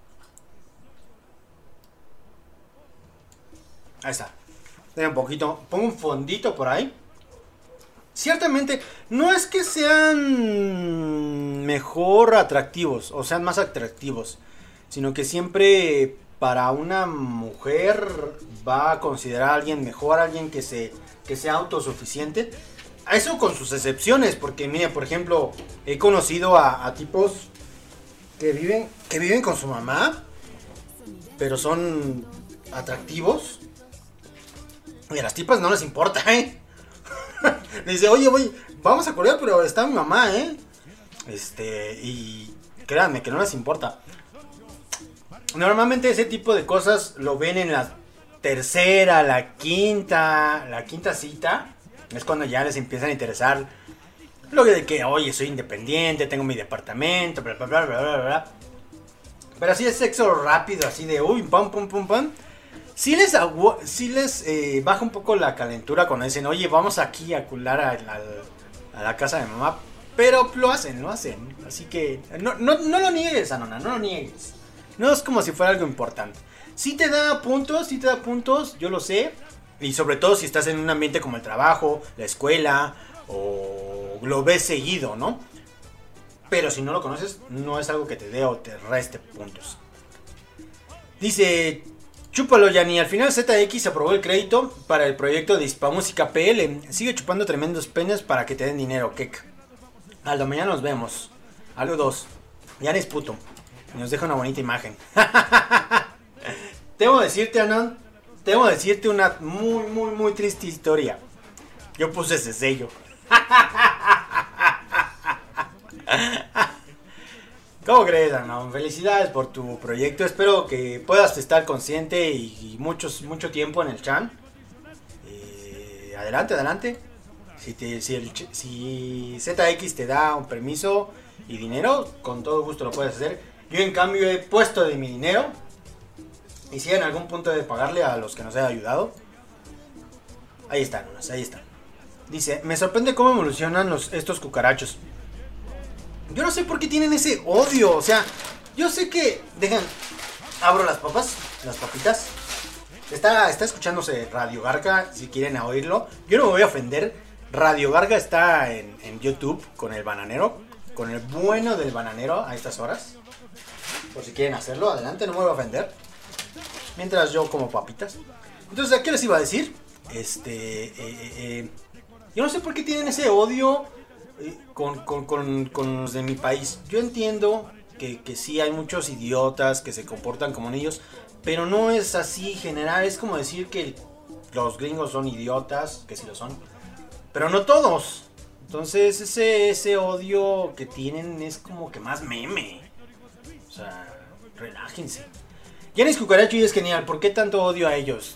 Ahí está. Deja un poquito, pongo un fondito por ahí. Ciertamente, no es que sean mejor atractivos o sean más atractivos, sino que siempre para una mujer va a considerar a alguien mejor, a alguien que, se, que sea autosuficiente. Eso con sus excepciones, porque mire, por ejemplo, he conocido a, a tipos que viven, que viven con su mamá, pero son atractivos. Y a las tipas no les importa, ¿eh? Le dice, oye, voy, vamos a Corea, pero está mi mamá, ¿eh? Este, y créanme que no les importa. Normalmente ese tipo de cosas lo ven en la tercera, la quinta, la quinta cita. Es cuando ya les empiezan a interesar lo de que, oye, soy independiente, tengo mi departamento, bla, bla, bla, bla, bla, bla. Pero así es sexo rápido, así de, uy, pam, pum, pum, pam. Sí les, agu- sí les eh, baja un poco la calentura cuando dicen, oye, vamos aquí a cular a, a, a la casa de mamá. Pero lo hacen, lo hacen. Así que no, no, no lo niegues, Anona, no lo niegues. No es como si fuera algo importante. Sí te da puntos, sí te da puntos, yo lo sé. Y sobre todo si estás en un ambiente como el trabajo, la escuela, o lo ves seguido, ¿no? Pero si no lo conoces, no es algo que te dé o te reste puntos. Dice... Chúpalo, Yanni. Al final Z X aprobó el crédito para el proyecto de Hispamúsica P L. Sigue chupando tremendos penes para que te den dinero, Kek. Aldo, mañana nos vemos. Algo dos. Yanni es puto. Y nos deja una bonita imagen. Debo decirte, Anon. Debo decirte una muy, muy, muy triste historia. Yo puse ese sello. ¿Cómo crees, Anon? Felicidades por tu proyecto. Espero que puedas estar consciente y, y muchos, mucho tiempo en el chan. Eh, adelante, adelante. Si, te, si, el, si Z X te da un permiso y dinero, con todo gusto lo puedes hacer. Yo en cambio he puesto de mi dinero. Y si en algún punto de pagarle a los que nos hayan ayudado. Ahí están, ahí están. Dice, me sorprende cómo evolucionan los, estos cucarachos. Yo no sé por qué tienen ese odio. O sea, yo sé que... Dejan... Abro las papas. Las papitas. Está, está escuchándose Radio Garga. Si quieren oírlo. Yo no me voy a ofender. Radio Garga está en, en YouTube. Con el bananero. Con el bueno del bananero. A estas horas. Por si quieren hacerlo. Adelante. No me voy a ofender. Mientras yo como papitas. Entonces, ¿a qué les iba a decir? Este... Eh, eh, eh, yo no sé por qué tienen ese odio... Con, con, con, con los de mi país. Yo entiendo que, que sí hay muchos idiotas que se comportan como niños, pero no es así general. Es como decir que los gringos son idiotas, que sí lo son, pero no todos. Entonces ese, ese odio que tienen es como que más meme. O sea, relájense. Yanis Cucaracho y es genial. ¿Por qué tanto odio a ellos?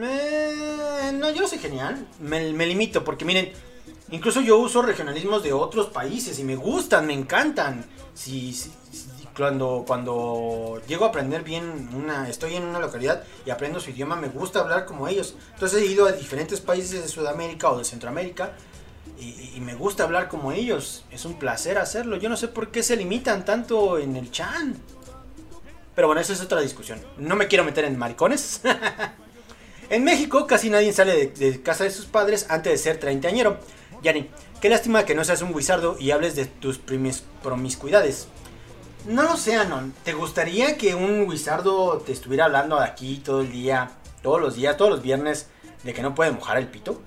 Eh, no, yo no soy genial. Me, me limito porque miren, incluso yo uso regionalismos de otros países y me gustan, me encantan. Si, si, si, cuando, cuando llego a aprender bien, una, estoy en una localidad y aprendo su idioma, me gusta hablar como ellos. Entonces he ido a diferentes países de Sudamérica o de Centroamérica y, y me gusta hablar como ellos. Es un placer hacerlo. Yo no sé por qué se limitan tanto en el chan. Pero bueno, esa es otra discusión. No me quiero meter en maricones. En México casi nadie sale de, de casa de sus padres antes de ser treintañero. Yanni, qué lástima que no seas un wizardo y hables de tus primis, promiscuidades. No lo sé, Anon. ¿Te gustaría que un wizardo te estuviera hablando de aquí todo el día, todos los días, todos los viernes, de que no puede mojar el pito?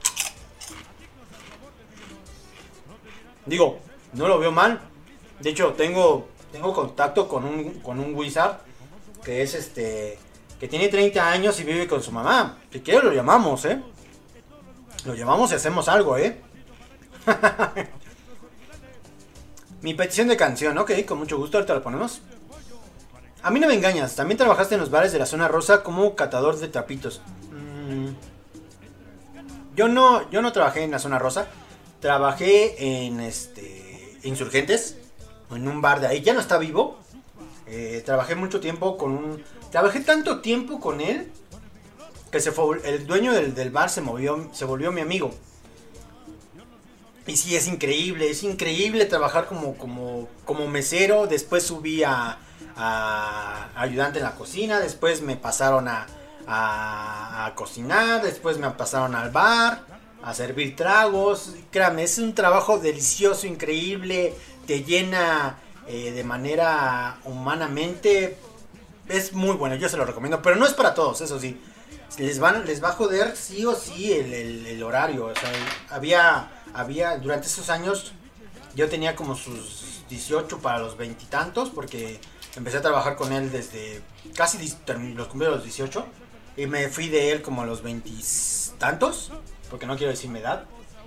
Digo, no lo veo mal. De hecho, tengo, tengo contacto con un, con un wizard que es este... que tiene treinta años y vive con su mamá. Si quiere lo llamamos, ¿eh? Lo llamamos y hacemos algo, ¿eh? Mi petición de canción, ok, con mucho gusto, ahorita la ponemos. A mí no me engañas, también trabajaste en los bares de la zona rosa como catador de trapitos. Mm. Yo no, yo no trabajé en la zona rosa. Trabajé en este Insurgentes, en un bar de ahí, ya no está vivo. Eh, trabajé mucho tiempo con un... Trabajé tanto tiempo con él que se fue, el dueño del, del bar se movió, se volvió mi amigo. Y sí, es increíble, es increíble trabajar como, como, como mesero. Después subí a, a ayudante en la cocina, después me pasaron a, a, a cocinar, después me pasaron al bar, a servir tragos. Créame, es un trabajo delicioso, increíble, te llena eh, de manera humanamente. Es muy bueno, yo se lo recomiendo, pero no es para todos, eso sí. Les, van, les va a joder sí o sí el, el, el horario. O sea, había, había, durante esos años, yo tenía como sus dieciocho para los veintitantos, porque empecé a trabajar con él desde casi los cumplí los dieciocho, y me fui de él como a los veintitantos, porque no quiero decir mi edad.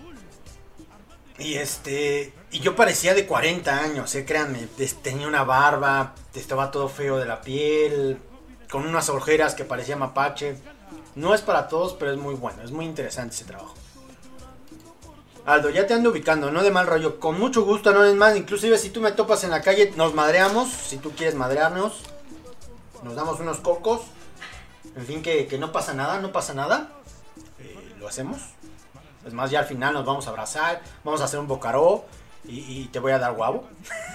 Y este, y yo parecía de cuarenta años, eh, créanme, tenía una barba, estaba todo feo de la piel, con unas ojeras que parecía mapache. No es para todos, pero es muy bueno, es muy interesante ese trabajo. Aldo, ya te ando ubicando, no de mal rollo, con mucho gusto, no es más, inclusive si tú me topas en la calle, nos madreamos, si tú quieres madrearnos, nos damos unos cocos, en fin, que, que no pasa nada, no pasa nada, eh, lo hacemos. Es más, ya al final nos vamos a abrazar, vamos a hacer un bocaró y, y te voy a dar guavo.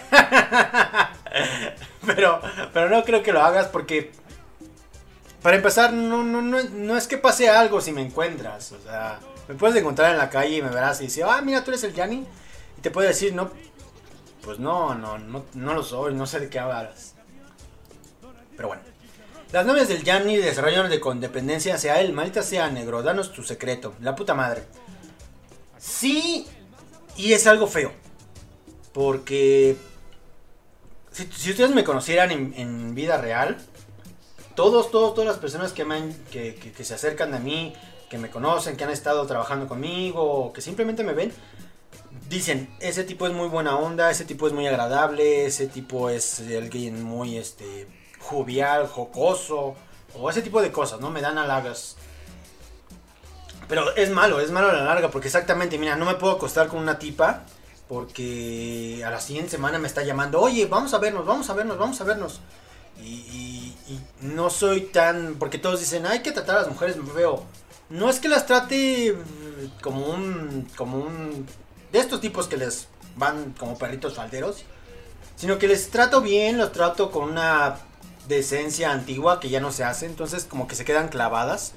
pero, pero no creo que lo hagas porque, para empezar, no, no, no, no es que pase algo si me encuentras. O sea, me puedes encontrar en la calle y me verás y decir, ah, mira, tú eres el Yanni. Y te puedo decir, no, pues no, no, no, no lo soy, no sé de qué hablas. Pero bueno. Las novias del Yanni desarrollaron de condependencia hacia él. Maldita sea, negro, danos tu secreto. La puta madre. Sí, y es algo feo. Porque si, si ustedes me conocieran en, en vida real, todos, todos, todas las personas que, me han, que, que, que se acercan a mí, que me conocen, que han estado trabajando conmigo, o que simplemente me ven, dicen, ese tipo es muy buena onda, ese tipo es muy agradable, ese tipo es alguien muy este, jovial, jocoso, o ese tipo de cosas, ¿no? Me dan halagos. Pero es malo, es malo a la larga, porque exactamente, mira, no me puedo acostar con una tipa, porque a la siguiente semana me está llamando, oye, vamos a vernos, vamos a vernos, vamos a vernos. Y, y, y no soy tan, porque todos dicen, hay que tratar a las mujeres feo. No es que las trate como un, como un, de estos tipos que les van como perritos falderos, sino que les trato bien, los trato con una decencia antigua que ya no se hace, entonces como que se quedan clavadas.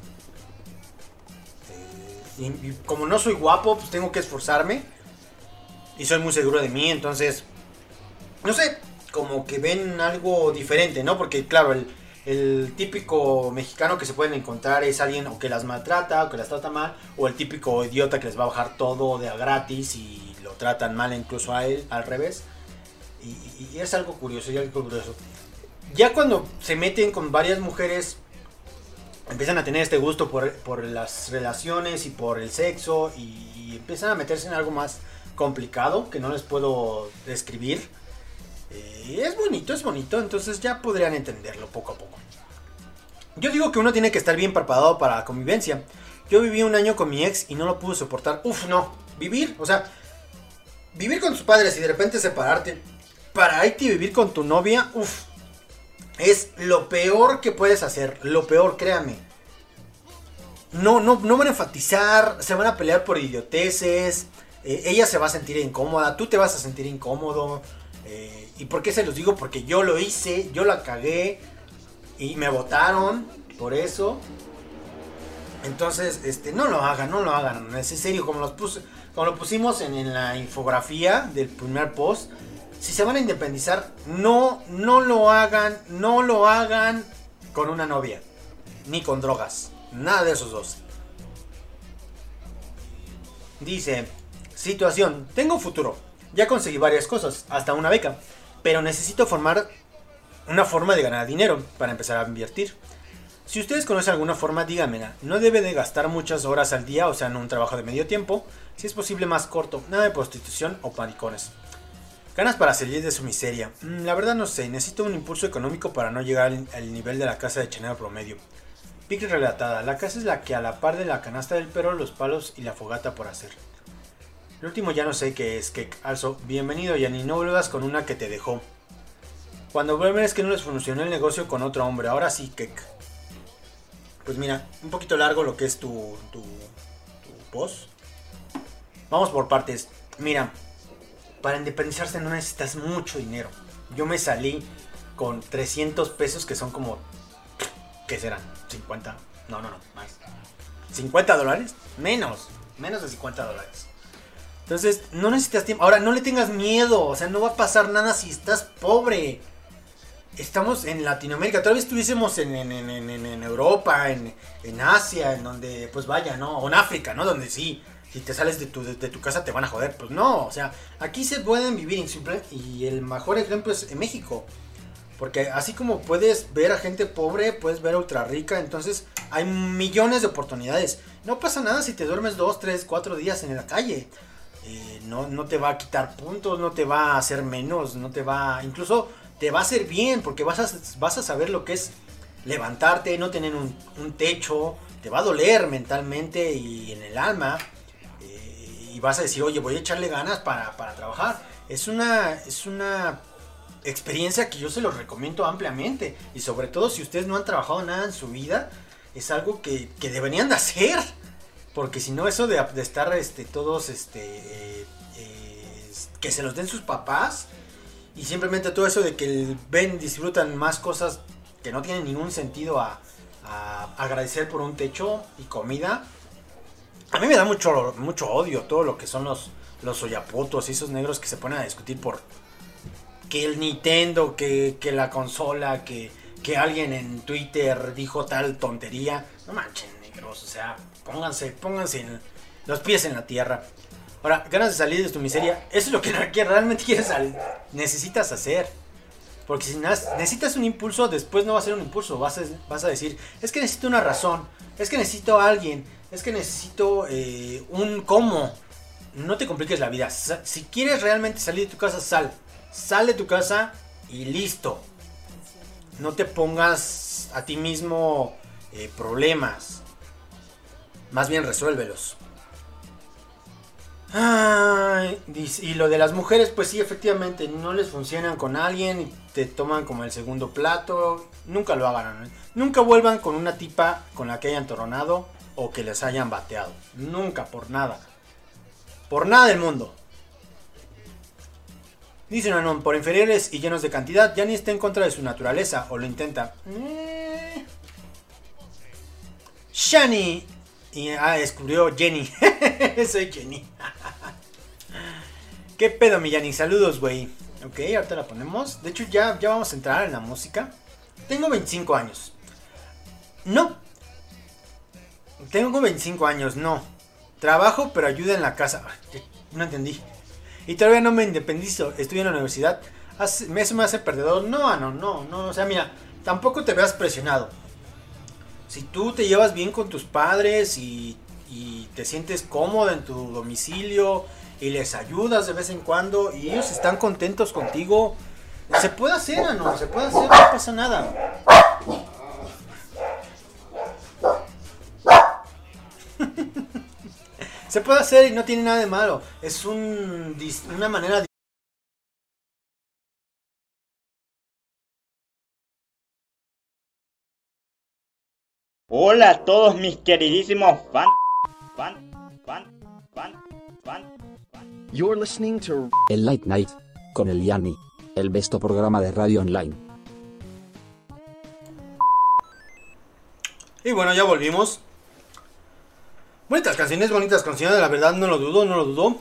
Y, y como no soy guapo, pues tengo que esforzarme. Y soy muy seguro de mí, entonces, no sé, como que ven algo diferente, ¿no? Porque claro, el, el típico mexicano que se pueden encontrar es alguien o que las maltrata o que las trata mal, o el típico idiota que les va a bajar todo de a gratis y lo tratan mal incluso a él, al revés. Y, y es algo curioso, y algo curioso. Ya cuando se meten con varias mujeres, empiezan a tener este gusto por, por las relaciones y por el sexo, y, y empiezan a meterse en algo más complicado que no les puedo describir. Eh, es bonito, es bonito, entonces ya podrían entenderlo poco a poco. Yo digo que uno tiene que estar bien preparado para la convivencia. Yo viví un año con mi ex y no lo pude soportar. Uf, no, vivir, o sea, vivir con tus padres y de repente separarte para irte y vivir con tu novia, uf, es lo peor que puedes hacer, lo peor, créame. No, no, no van a enfatizar, se van a pelear por idioteces. Eh, ella se va a sentir incómoda, tú te vas a sentir incómodo. Eh, ¿Y por qué se los digo? Porque yo lo hice, yo la cagué y me votaron por eso. Entonces, este, no lo hagan, no lo hagan. Es en serio, como, los puse, como lo pusimos en, en la infografía del primer post. Si se van a independizar, no, no lo hagan, no lo hagan con una novia, ni con drogas, nada de esos dos. Dice, situación, tengo futuro, ya conseguí varias cosas, hasta una beca, pero necesito formar una forma de ganar dinero para empezar a invertir. Si ustedes conocen alguna forma, díganmela. No debe de gastar muchas horas al día, o sea, en un trabajo de medio tiempo, si es posible más corto, nada de prostitución o maricones. Ganas para salir de su miseria. Mm, la verdad no sé, necesito un impulso económico para no llegar al, al nivel de la casa de chanero promedio. Pic relatada, la casa es la que a la par de la canasta del perro, los palos y la fogata por hacer. El último ya no sé qué es, que also, bienvenido Yanni, no vuelvas con una que te dejó. Cuando vuelven es que no les funcionó el negocio con otro hombre, ahora sí, Kek. Pues mira, un poquito largo lo que es tu, tu, tu post. Vamos por partes. Mira, para independizarse no necesitas mucho dinero. Yo me salí con trescientos pesos, que son como, ¿qué serán? cincuenta, no, no, no, más. ¿cincuenta dólares? Menos, menos de cincuenta dólares. Entonces, no necesitas tiempo. Ahora, no le tengas miedo, o sea, no va a pasar nada si estás pobre. Estamos en Latinoamérica, tal vez estuviésemos en, en, en, en, en Europa, en, en Asia, en donde, pues vaya, ¿no? O en África, ¿no? Donde sí, si te sales de tu, de, de tu casa te van a joder. Pues no, o sea, aquí se pueden vivir en simple. Y el mejor ejemplo es en México. Porque así como puedes ver a gente pobre, puedes ver a ultra rica. Entonces hay millones de oportunidades. No pasa nada si te duermes dos, tres, cuatro días en la calle. Eh, no, no te va a quitar puntos, no te va a hacer menos, no te va... Incluso te va a hacer bien, porque vas a, vas a saber lo que es levantarte, no tener un, un techo. Te va a doler mentalmente y en el alma. Eh, y vas a decir, oye, voy a echarle ganas para, para trabajar. Es una... Es una experiencia que yo se los recomiendo ampliamente, y sobre todo si ustedes no han trabajado nada en su vida, es algo que, que deberían de hacer, porque si no, eso de, de estar este, todos este, eh, eh, que se los den sus papás, y simplemente todo eso de que ven, disfrutan más cosas que no tienen ningún sentido a, a agradecer por un techo y comida. A mí me da mucho, mucho odio todo lo que son los, los soyaputos y esos negros que se ponen a discutir por que el Nintendo, que, que la consola, que, que alguien en Twitter dijo tal tontería. No manchen, negros, o sea, pónganse, pónganse en los pies en la tierra. Ahora, ganas de salir de tu miseria, eso es lo que realmente quieres, necesitas hacer. Porque si necesitas un impulso, después no va a ser un impulso, vas a, vas a decir, es que necesito una razón, es que necesito a alguien, es que necesito eh, un cómo. No te compliques la vida. Si quieres realmente salir de tu casa, sal. Sal de tu casa y listo. No te pongas a ti mismo eh, problemas. Más bien resuélvelos. Ay, y lo de las mujeres, pues sí, efectivamente, no les funcionan con alguien y te toman como el segundo plato. Nunca lo hagan, ¿no? Nunca vuelvan con una tipa con la que hayan toronado o que les hayan bateado. Nunca, por nada. Por nada del mundo. Dice Nanon, por inferiores y llenos de cantidad, ya ni está en contra de su naturaleza, o lo intenta. Eh... Shani. Y, ah, descubrió Jenny. Soy Jenny. ¿Qué pedo, mi Yanni? Saludos, güey. Ok, ahorita la ponemos. De hecho, ya, ya vamos a entrar en la música. Tengo veinticinco años. No. Tengo veinticinco años, no. Trabajo, pero ayuda en la casa. No entendí. Y todavía no me independizo, estoy en la universidad. Hace, eso me hace perdedor. No, no, no, no. O sea, mira, tampoco te veas presionado. Si tú te llevas bien con tus padres y, y te sientes cómodo en tu domicilio y les ayudas de vez en cuando y ellos están contentos contigo, se puede hacer, ¿no? Se puede hacer, no pasa nada. Se puede hacer y no tiene nada de malo. Es un, una manera de... Hola a todos mis queridísimos fan, fan, fan, fan, fan, fan. You're listening to El Late Night con el Yanni, el besto programa de radio online. Y bueno, ya volvimos. Bonitas canciones, bonitas canciones, la verdad no lo dudo, no lo dudo.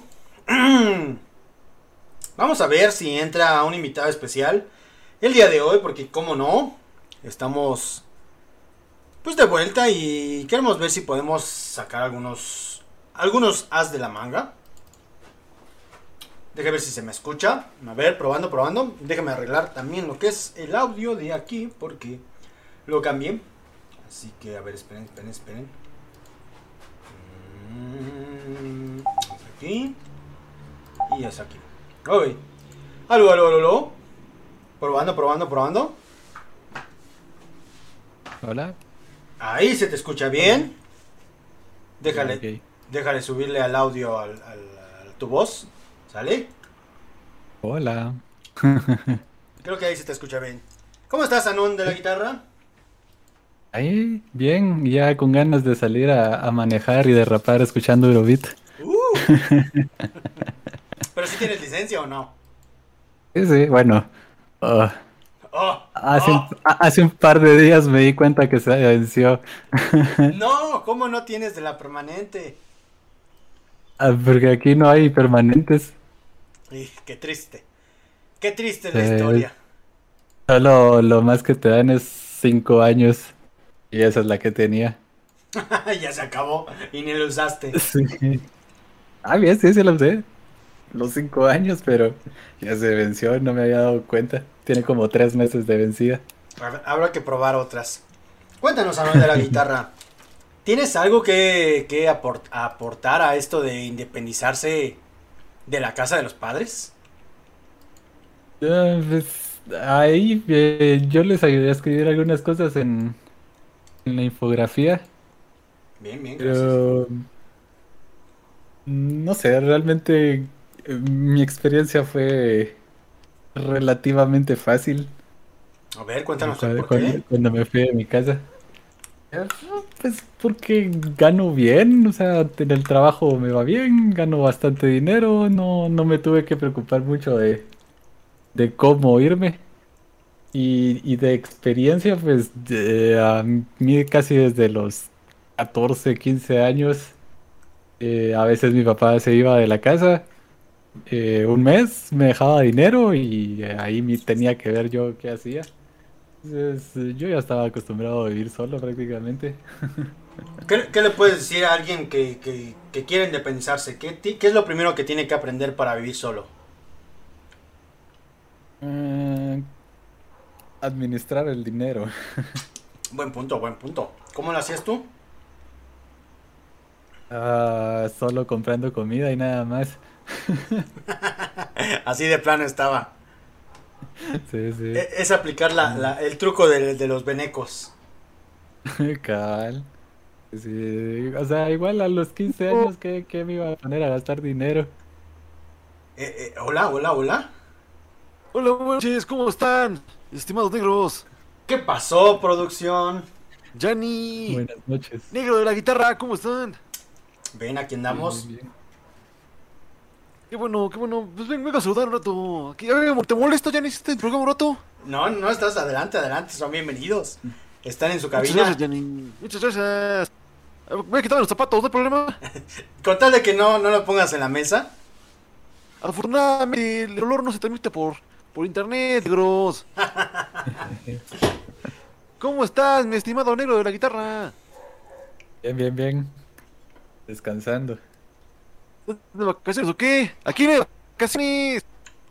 Vamos a ver si entra un invitado especial el día de hoy, porque como no, estamos pues de vuelta y queremos ver si podemos sacar algunos algunos as de la manga. Déjame ver si se me escucha. A ver, probando, probando. Déjame arreglar también lo que es el audio de aquí, porque lo cambié. Así que, a ver, esperen, esperen, esperen. Aquí y es aquí. Ok. Aló, aló, aló, aló. Probando, probando, probando. Hola. Ahí se te escucha bien. Déjale, Okay. déjale subirle al audio al, al, a tu voz. ¿Sale? Hola. Creo que ahí se te escucha bien. ¿Cómo estás, Anón de la guitarra? Ahí, bien, ya con ganas de salir a, a manejar y derrapar escuchando Eurobeat. Uh. tienes licencia o no? Sí, sí, bueno. oh, Oh, hace, oh. Un, hace un par de días me di cuenta que se venció. No, ¿cómo no tienes de la permanente? Ah, porque aquí no hay permanentes. Ih, qué triste. Qué triste la Eh, historia. Solo lo más que te dan es cinco años. Y esa es la que tenía. Ya se acabó y ni lo usaste. Sí. Ah, bien, sí, sí lo sé. Los cinco años, pero ya se venció, no me había dado cuenta. Tiene como tres meses de vencida. Hab- Habrá que probar otras. Cuéntanos, Anuel, de la guitarra. ¿Tienes algo que, que aport- aportar a esto de independizarse de la casa de los padres? Ah, pues, ahí eh, yo les ayudé a escribir algunas cosas en, en la infografía, Bien, bien, gracias. pero no sé, realmente eh, mi experiencia fue relativamente fácil A ver, cuéntanos el cuando, por qué. cuando- cuando me fui de mi casa. Eh, Pues porque gano bien, o sea, en el trabajo me va bien, gano bastante dinero, no, no me tuve que preocupar mucho de, de cómo irme. Y, y de experiencia, pues de- a mí casi desde los catorce quince años, eh, a veces mi papá se iba de la casa, eh, un mes me dejaba dinero y eh, ahí mi- tenía que ver yo qué hacía. Entonces, eh, yo ya estaba acostumbrado a vivir solo prácticamente. ¿Qué, qué le puedes decir a alguien que, que, que quiere independizarse? ¿Qué, ti- ¿Qué es lo primero que tiene que aprender para vivir solo? Eh, administrar el dinero. Buen punto, buen punto. ¿Cómo lo hacías tú? Ah, solo comprando comida y nada más. Así de plano estaba. Sí, sí. E- Es aplicar la, la- el truco de, de los venecos. Cabal. Sí, o sea, igual a los quince años, ¿qué, qué me iba a poner a gastar dinero? Eh, eh, hola, hola, hola. Hola, buenas noches, ¿cómo están? Estimados negros. ¿Qué pasó, producción? Yanni. Buenas noches. Negro de la guitarra, ¿cómo están? Ven, aquí andamos. Bien, bien. Qué bueno, qué bueno. Pues ven, vengo a saludar un rato. Aquí, a ver, ¿te molesta, Yanni, si este programa un rato? No, no estás adelante, adelante, son bienvenidos. Están en su Muchas cabina. gracias, Yanni. Muchas gracias. A ver, voy a quitar los zapatos, ¿no hay problema? Con tal de que no, no lo pongas en la mesa. Afortunadamente, el olor no se transmite por, por internet, negros. ¿Cómo estás, mi estimado negro de la guitarra? Bien, bien, bien. Descansando. ¿Estás de vacaciones o qué? ¿Aquí de vacaciones?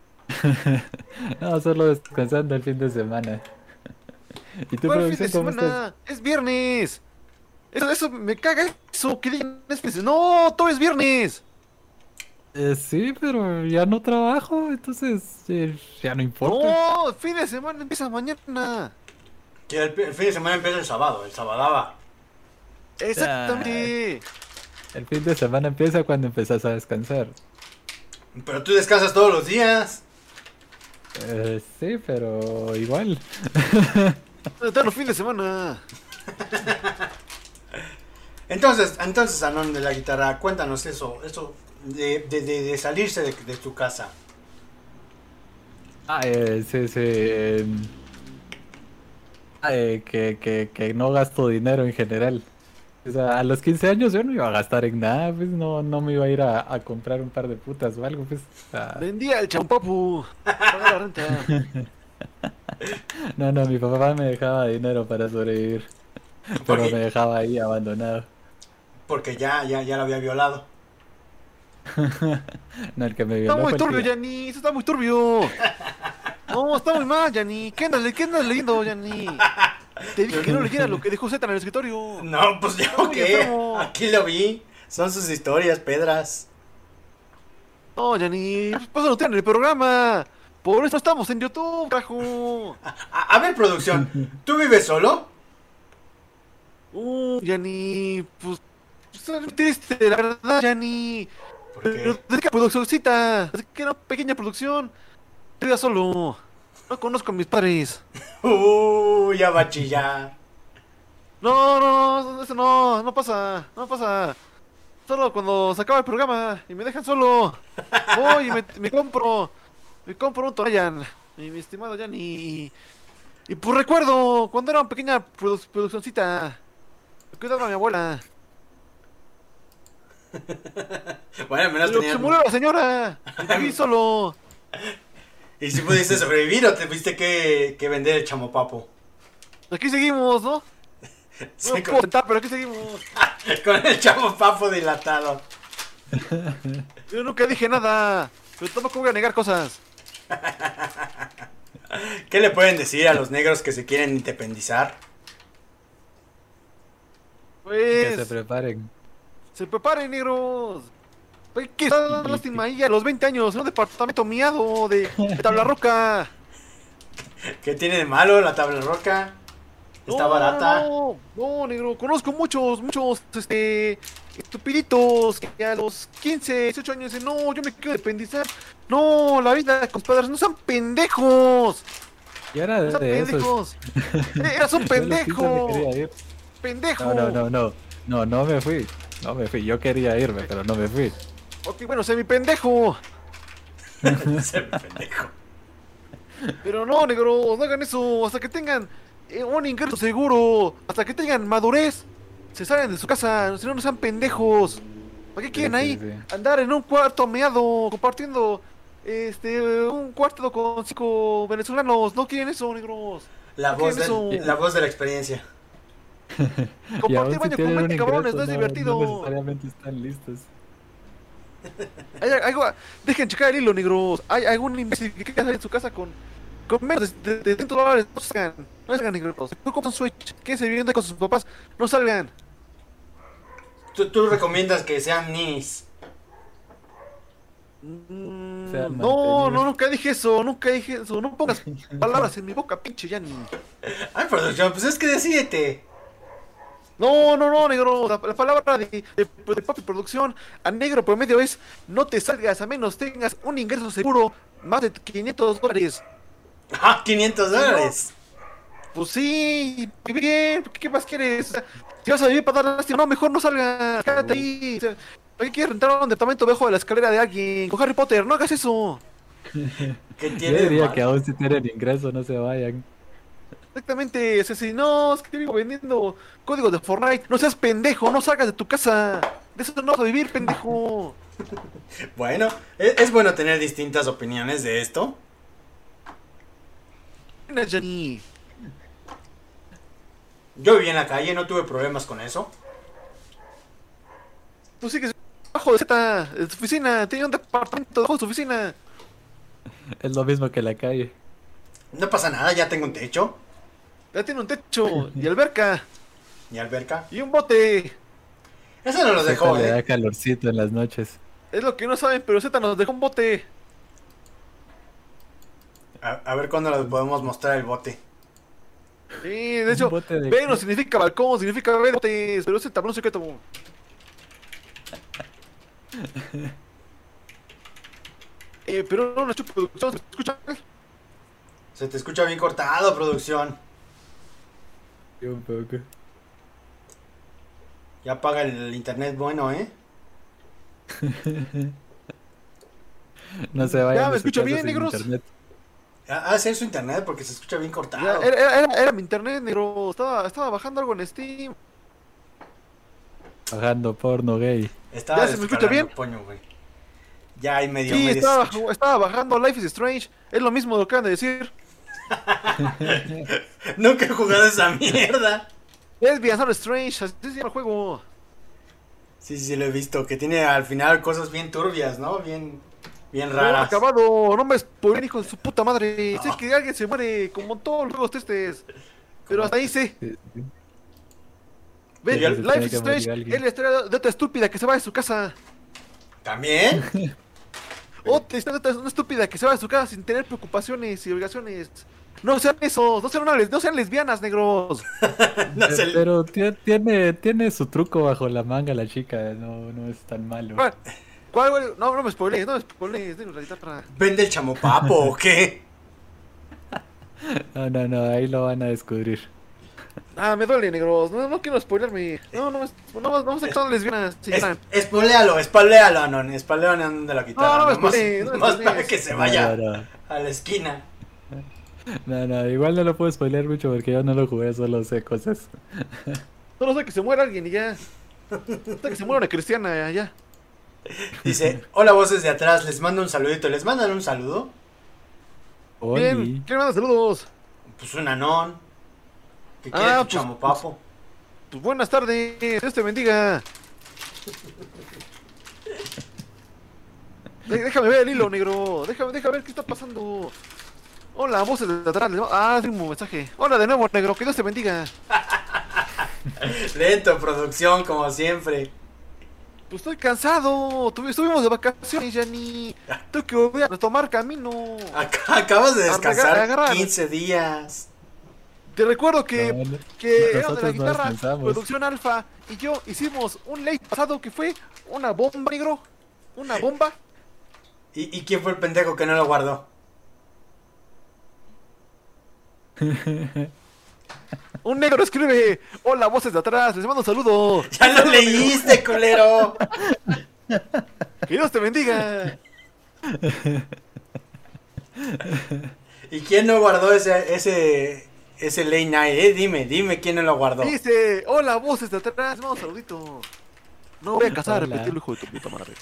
No, solo descansando el fin de semana. ¿Y tu ¿Cuál fin producción de cómo estás? semana? Es viernes. Eso, eso me caga eso. Que digan es viernes. No, todo es viernes. Eh, sí, pero ya no trabajo, entonces eh, ya no importa. No, fin de semana empieza mañana. Que el, el fin de semana empieza el sábado, el sabadaba. Exactamente. El fin de semana empieza cuando empezás a descansar. Pero tú descansas todos los días. Eh, sí, pero igual. Están los fines de semana. Entonces, entonces, Anón de la guitarra, cuéntanos eso, eso de, de, de, de salirse de, de tu casa. Ah, eh, sí, sí. eh, ah, eh, que, que, que no gasto dinero en general. O sea, a los quince años yo no iba a gastar en nada, pues no, no me iba a ir a, a comprar un par de putas o algo, pues. o sea, Vendía el champapu. Paga la renta. no, no, mi papá me dejaba dinero para sobrevivir. Pero Porque- me dejaba ahí abandonado. Porque ya, ya, ya lo había violado. No, el que me Está violó muy fue el turbio, tío. Yanni. Eso está muy turbio. No, está muy mal, Yanni. ¿Qué andas, qué andas leyendo, Yanni? Te dije que no leyeras lo que dejó Z en el escritorio. No, pues ya Está muy qué. enfermo. Aquí lo vi. Son sus historias, pedras. No, Yanni. Pásalo usted en el programa. Por eso estamos en YouTube, carajo. A, a ver, producción, ¿tú vives solo? Uh, Yanni. Pues. Estoy triste, la verdad, Yanni. ¿Por Pero qué? desde que produccióncita. Desde que era una pequeña producción. Estoy solo. No conozco a mis padres. Uh, ya va a chillar. No, no, no, eso no, no pasa, no pasa. Solo cuando se acaba el programa y me dejan solo. Voy y me, me compro. Me compro un Torayan. Mi, mi estimado Yanni. Y pues recuerdo cuando era una pequeña produ produccioncita. Cuidaba a mi abuela. Bueno, al menos Pero tenías... se murió la señora. Y viví solo. ¿Y si pudiste sobrevivir o te tuviste que, que vender el chamopapo? Aquí seguimos, ¿no? Sí, No me con... puedo sentar, pero aquí seguimos. Con el chamopapo dilatado. Yo nunca dije nada. Pero tampoco voy a negar cosas. ¿Qué le pueden decir a los negros que se quieren independizar? Pues... Que se preparen. Se preparen, negros. Ay, ¿qué está lástima ahí a los veinte años? En un departamento miado de, de tabla roca. ¿Qué tiene de malo la tabla roca? Está no, barata. No, no, negro. Conozco muchos, muchos, este, estupiditos que a los quince, dieciocho años dicen, no, yo me quiero independizar. No, la vida con padres no sean pendejos. Y era de, no de pendejos. esos. Eras un pendejo. Pendejo. No, no, no, no. No, no me fui. No me fui. Yo quería irme, pero no me fui. Ok, bueno, sé mi pendejo. Sé mi pendejo. Pero no, negro, no hagan eso. Hasta que tengan eh, un ingreso seguro. Hasta que tengan madurez. Se salen de su casa. Si no, no sean pendejos. ¿Para qué quieren Sí, ahí sí, sí. andar en un cuarto meado compartiendo este un cuarto con cinco venezolanos? No quieren eso, negros. La No voz, quieren de, eso. la voz de la experiencia. Y aún Compartir si baño con tienen un veinte cabrones ingreso, no es no, divertido. no necesariamente están listos. Hay, hay, hay- dejen checar el hilo, negros. Hay algún imbécil que quiera salir de su casa con, con menos de, de, de cien dólares. No salgan, no salgan, negros. No compran Switch. Quédense viviendo con sus papás. No salgan. ¿Tú, tú recomiendas que sean ninis? Mm, Sean no, mantenidos. no, nunca dije eso. Nunca dije eso. No pongas palabras en mi boca, pinche Yanni. Ay, producción, pues es que decídete. No, no, no, negro. La, la palabra de, de, de papi producción a negro promedio es: no te salgas a menos tengas un ingreso seguro más de quinientos dólares. Ah, quinientos dólares. Pues sí, bien, ¿qué más quieres? O sea, si vas a vivir para dar lástima, no, mejor no salgas, quédate ahí. O sea, ¿para qué quieres rentar un departamento debajo de la escalera de alguien? Con Harry Potter, no hagas eso. ¿Qué Yo tiene de diría malo? que aún si tienen ingreso no se vayan. Exactamente, o sea, si no, es que vivo vendiendo códigos de Fortnite. No seas pendejo, no salgas de tu casa. De eso no vas a vivir, pendejo. Bueno, es, es bueno tener distintas opiniones de esto. Mira, Yanni. Yo viví en la calle, no tuve problemas con eso. Tú sigues abajo de Z, de tu oficina. Tiene un departamento debajo de su oficina. Es lo mismo que la calle. No pasa nada, ya tengo un techo. Ya tiene un techo y alberca Y alberca. y un bote. Eso no lo Zeta dejó, le da eh. calorcito en las noches. Es lo que no saben, pero Z nos dejó un bote. A, a ver cuándo les podemos mostrar el bote. Sí, de hecho, ¿Un bote de B no qué? significa balcón, significa B de botes, pero es el tablón secreto. Eh, pero no, no escucho producción, ¿se escucha? Se te escucha bien cortado, producción. Y un poco. Ya apaga el internet bueno, ¿eh? No se vayan. Ya, ¿me de su escucho casa bien, sin negros? internet. Ha de ser su internet porque se escucha bien Ya, cortado. era, era, era mi internet, negro. Estaba, estaba bajando algo en Steam. Bajando porno gay. Estaba ¿Ya se me escucha bien? descargando Poño, güey. Ya hay medio, Sí, medio estaba, se escucha. estaba bajando Life is Strange. Es lo mismo de lo que acaban de decir. Nunca he jugado esa mierda. Es Biazar Strange, así se llama el juego. Sí, sí, lo he visto. Que tiene al final cosas bien turbias, ¿no? Bien, bien No, raras. acabado, no me spoilen, hijo de su puta madre. Sé que alguien se muere, como en todos los juegos testes. Pero hasta ahí sé. Sí, sí. Ve, Sí, ya se Life tiene is que morir Strange alguien. es la historia de otra estúpida que se va de su casa. ¿También? Otra historia de otra- una estúpida que se va de su casa sin tener preocupaciones y obligaciones. No sean esos, no sean, una les- no sean lesbianas, negros. No Eh, sé. Pero tie- tiene, tiene su truco bajo la manga la chica, no, no es tan malo. ¿Cuál, cuál, güey? No, no me spoilees, no me spoilees. Digo la guitarra. ¿Vende el chamopapo o qué? No, no, no, ahí lo van a descubrir. Ah, me duele, negros. No, no quiero spoilerme. No, no, no, no, no sé que son lesbianas. Sí, Es, ya. espoléalo, espoléalo, no, espoléalo de la guitarra. No, no me nomás- spoilees, no me nomás spoilees. para que se No, vaya no, no. a la esquina. No, no, igual no lo puedo spoilear mucho porque yo no lo jugué, solo sé cosas. Solo sé que se muera alguien y ya. Sé que se muera una cristiana ya. Dice, hola voces de atrás, les mando un saludito. ¿Les mandan un saludo? Bien, Oli. ¿quién manda saludos? Pues un anón. Que quiere Ah, tu pues- chamopapo. Pues buenas tardes, Dios te bendiga. De- Déjame ver el hilo, negro. Déjame, déjame ver qué está pasando. Hola, voces de atrás. les- Ah, tengo un mensaje. Hola de nuevo, negro. Que Dios te bendiga. Lento, producción, como siempre. Pues estoy cansado. Tuvi- Estuvimos de vacaciones, Yanni. Tengo que volver a tomar camino. Acá, acabas de A descansar regar- agarrar. quince días. Te recuerdo que, No, no. que era de la Nosotros no guitarra, descansamos. Producción Alfa y yo hicimos un late pasado que fue una bomba, negro. Una bomba. ¿Y, ¿Y quién fue el pendejo que no lo guardó? Un negro escribe, hola, voces de atrás, les mando un saludo. ¡Ya lo leíste, culero! Que Dios te bendiga. ¿Y quién no guardó ese ese ese late night? Eh? Dime, dime quién no lo guardó. Dice, hola, voces de atrás, les mando un saludito. No voy a casar, Hola. repetirlo, hijo de tu puta madre.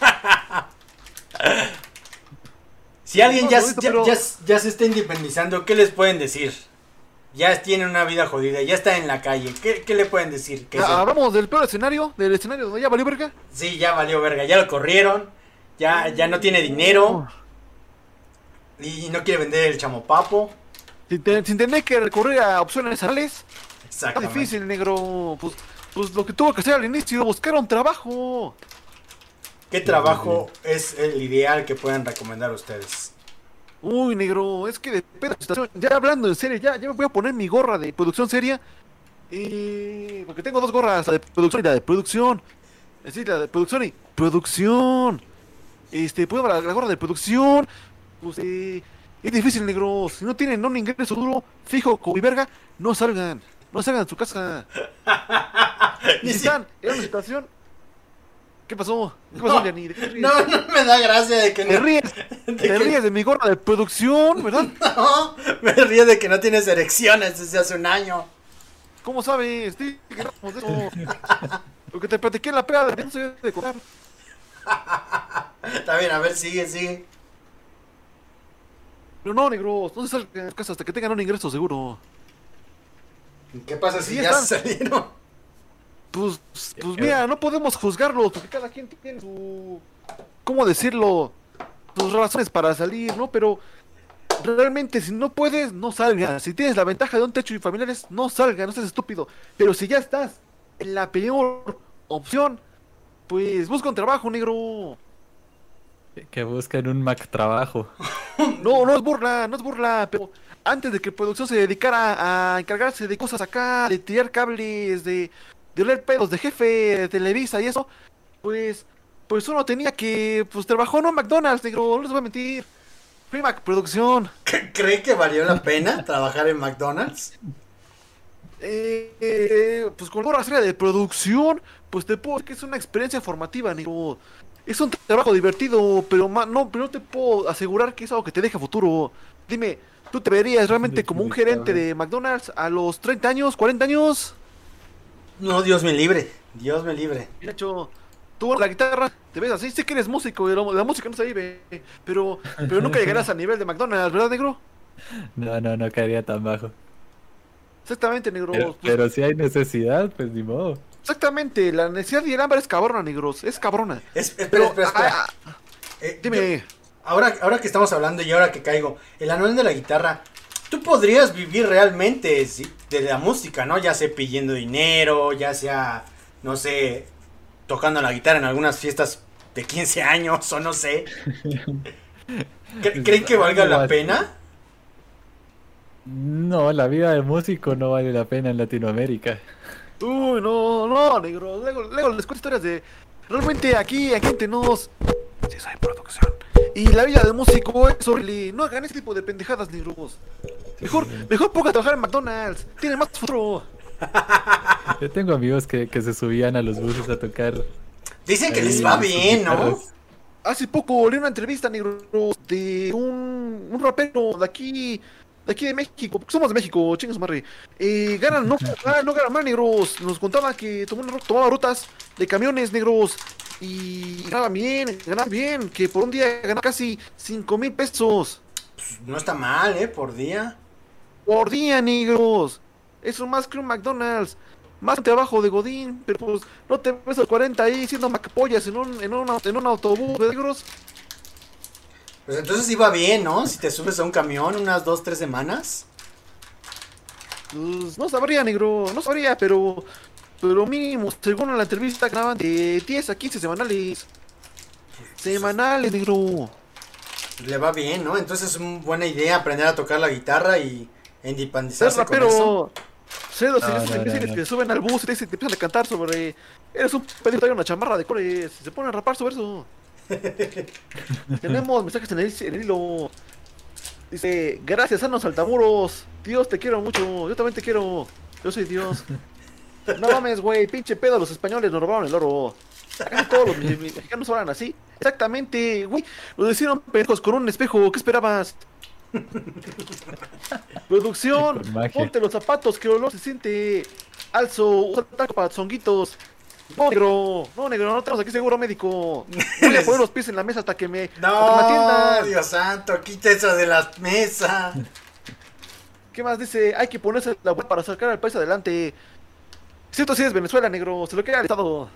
Si alguien ya, No, ya, pero- ya, ya se está independizando, ¿qué les pueden decir? Ya tiene una vida jodida, ya está en la calle. ¿Qué, qué le pueden decir? ¿Que se- Hablamos del peor escenario, del escenario donde ya valió verga. Sí, ya valió verga, ya lo corrieron, ya, ya no tiene dinero y no quiere vender el chamopapo. Sin, te- sin tener que recurrir a opciones anales. Está Exactamente. difícil, negro. Pues, pues lo que tuvo que hacer al inicio, buscar un trabajo. ¿Qué trabajo es el ideal que pueden recomendar ustedes? Uy, negro, es que depende de la situación. Ya hablando en serio, ya, ya me voy a poner mi gorra de producción seria. Y... porque tengo dos gorras, la de producción y la de producción. Es decir, la de producción y producción. Este, puedo la, la gorra de producción. Pues, eh, es difícil, negro. Si no tienen un ingreso duro, fijo, como mi verga, no salgan. No salgan de su casa. Y si están en una situación... ¿Qué pasó? ¿Qué pasó, No, Yanni? ¿De qué te ríes? No, no me da gracia de que Te no. ríes, de te que- ríes de mi gorra de producción, ¿verdad? No, me río de que no tienes erecciones desde hace un año. ¿Cómo sabes? Sí, que hablamos de eso. Lo que te platiqué en la pega de no se debe de cobrar. Está bien, a ver, sigue, sigue. Pero no, negros, no se salgan de casa hasta que tengan un ingreso seguro. ¿Qué pasa si Sí, ya están. salieron? Pues, pues mira, no podemos juzgarlos porque cada quien tiene su... ¿Cómo decirlo? Sus razones para salir, ¿no? Pero realmente si no puedes, no salgas. Si tienes la ventaja de un techo y familiares, no salgas, no seas estúpido. Pero si ya estás en la peor opción, pues busca un trabajo, negro. Que buscan un Mac trabajo. No, no es burla, no es burla, pero antes de que producción se dedicara a encargarse de cosas acá, de tirar cables, de, de oler pedos de jefe, de Televisa y eso, pues, pues uno tenía que, pues trabajó en un McDonald's, negro, no les voy a mentir. Fui Mac Producción. ¿Cree que valió la pena trabajar en McDonald's? Eh, eh, pues con gorra seria de producción, pues te puedo decir que es una experiencia formativa, negro. Es un trabajo divertido, pero ma- no, pero no te puedo asegurar que es algo que te deja futuro. Dime, ¿tú te verías realmente como un gerente de McDonald's a los treinta años, cuarenta años? No, Dios me libre. Dios me libre. De hecho, tú la guitarra, te ves así, sé que eres músico, y la, la música no se vive, pero, pero nunca llegarás a nivel de McDonald's, ¿verdad, negro? No, no, no caería tan bajo. Exactamente, negro. Pero, Pues, pero si hay necesidad, pues ni modo. exactamente, la necesidad y el hambre es cabrona, negros, es cabrona. Es- espera, Pero, espera, espera. ah, ah, Eh, dime. yo- ahora, ahora que estamos hablando y ahora que caigo, el anual de la guitarra, tú podrías vivir realmente sí, de la música, ¿no? Ya sea pidiendo dinero, ya sea, no sé, tocando la guitarra en algunas fiestas de quince años o no sé. ¿Cre- ¿Creen que valga la pena? No, la vida de músico no vale la pena en Latinoamérica. Uy, no, no, negro. Luego, luego les cuento historias de. Realmente aquí, aquí entre nos. Sí, soy producción. Y la vida de músico es horrible. No hagan ese tipo de pendejadas, negros. Mejor, mejor ponga a trabajar en McDonald's. Tiene más futuro. Yo tengo amigos que, que se subían a los buses a tocar. Dicen que ahí les va sus bien, ¿no? guitarras. Hace poco leí una entrevista, negro, de un, un rapero de aquí, de aquí de México, porque somos de México, chingas madre. Eh, ganan, no, ganan, no ganan mal, negros. Nos contaba que tomaba, tomaba rutas de camiones, negros, y ganaba bien, ganaba bien, que por un día ganaba casi cinco mil pesos. Pues no está mal, ¿eh? Por día. Por día, negros. Eso más que un McDonald's. Más un trabajo de Godín, pero pues no te ves a los cuarenta ahí siendo macpollas en un, en un, en un autobús, negros. Pues entonces iba bien, ¿no? Si te subes a un camión unas dos, tres semanas. Pues no sabría, negro, no sabría, pero pero mínimo, según la entrevista, ganaban de diez a quince semanales. Semanales, negro. Le va bien, ¿no? Entonces es una buena idea aprender a tocar la guitarra y Ser independizarse con rapero. eso. Sé los No, esos no, imbéciles no, no. que suben al bus y te, dicen- te empiezan a cantar sobre. Eres un pendejo, trae una chamarra de colores. Se ponen a rapar sobre eso. Tenemos mensajes en el, en el hilo. Dice: gracias, Sanos Altamuros. Dios, te quiero mucho. Yo también te quiero. Yo soy Dios. No mames, güey. Pinche pedo, los españoles nos robaron el oro. Acá todos los me- me- mexicanos hablan así. Exactamente, güey. Lo hicieron pendejos con un espejo. ¿Qué esperabas? Producción, Con magia. ponte los zapatos que el olor se siente. Alzo, usa el taco para zonguitos. No, negro, no, negro, no tenemos aquí seguro médico. Voy a poner los pies en la mesa hasta que me, hasta que me No, atiendan. Dios santo, quita eso de la mesa. ¿Qué más dice? Hay que ponerse la web para sacar al país adelante. Cierto, sí es Venezuela, negro, se lo queda al Estado.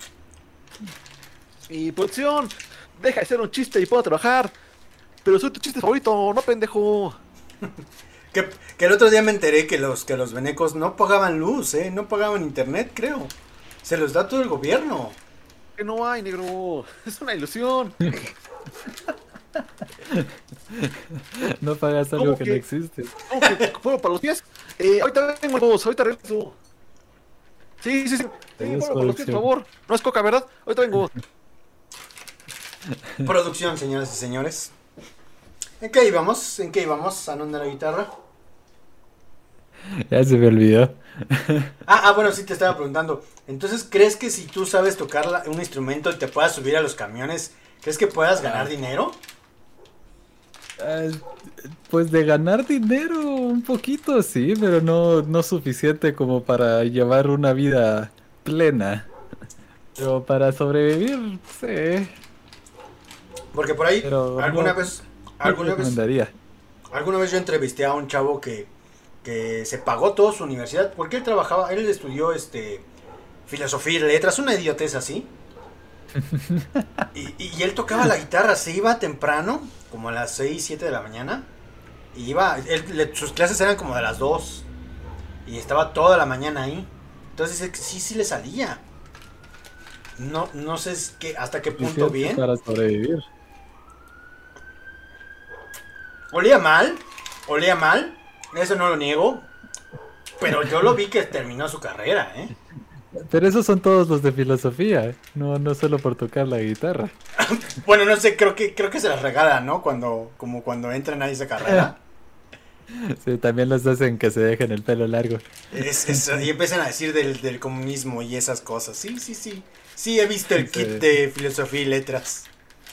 Y producción, deja de ser un chiste y puedo trabajar. Pero soy tu chiste favorito, no pendejo. Que, que el otro día me enteré que los que los venecos no pagaban luz, ¿eh? No pagaban internet, creo. Se los da todo el gobierno. Que no hay, negro. Es una ilusión. No pagas algo ¿Cómo que, que? no existe. ¿Cómo que fuego para los pies? Eh, ahorita vengo, huevos, ahorita regreso. Sí, sí, sí. Sí, Adiós, fuego para los pies, por producción. favor. No es coca, ¿verdad? Ahorita vengo. Producción, señoras y señores. ¿En qué íbamos? ¿En qué íbamos? ¿A dónde la guitarra? Ya se me olvidó. Ah, ah, bueno, sí te estaba preguntando. Entonces, ¿crees que si tú sabes tocar la- un instrumento y te puedas subir a los camiones, crees que puedas ganar dinero? Ah, pues de ganar dinero un poquito, sí, pero no, no suficiente como para llevar una vida plena. Pero para sobrevivir, sí. Porque por ahí, Pero alguna no- vez, No alguna vez, recomendaría. alguna vez yo entrevisté a un chavo que, que se pagó toda su universidad porque él trabajaba, él estudió este filosofía y letras, una idiotez así. Y, y- y él tocaba la guitarra, se iba temprano, como a las seis, siete de la mañana. Y iba, él- le- sus clases eran como de las dos. Y estaba toda la mañana ahí. Entonces dice que sí, sí le salía. No, no sé es que, hasta qué punto Suficiente bien. para sobrevivir. Olía mal, olía mal, eso no lo niego. Pero yo lo vi que terminó su carrera, ¿eh? Pero esos son todos los de filosofía, ¿eh? no, no solo por tocar la guitarra. Bueno, no sé, creo que creo que se las regalan, ¿no? Cuando como cuando entran a esa carrera. Sí, también los hacen que se dejen el pelo largo. Es, es- y empiezan a decir del, del comunismo y esas cosas. Sí, sí, sí. Sí, he visto el Sí. kit de filosofía y letras.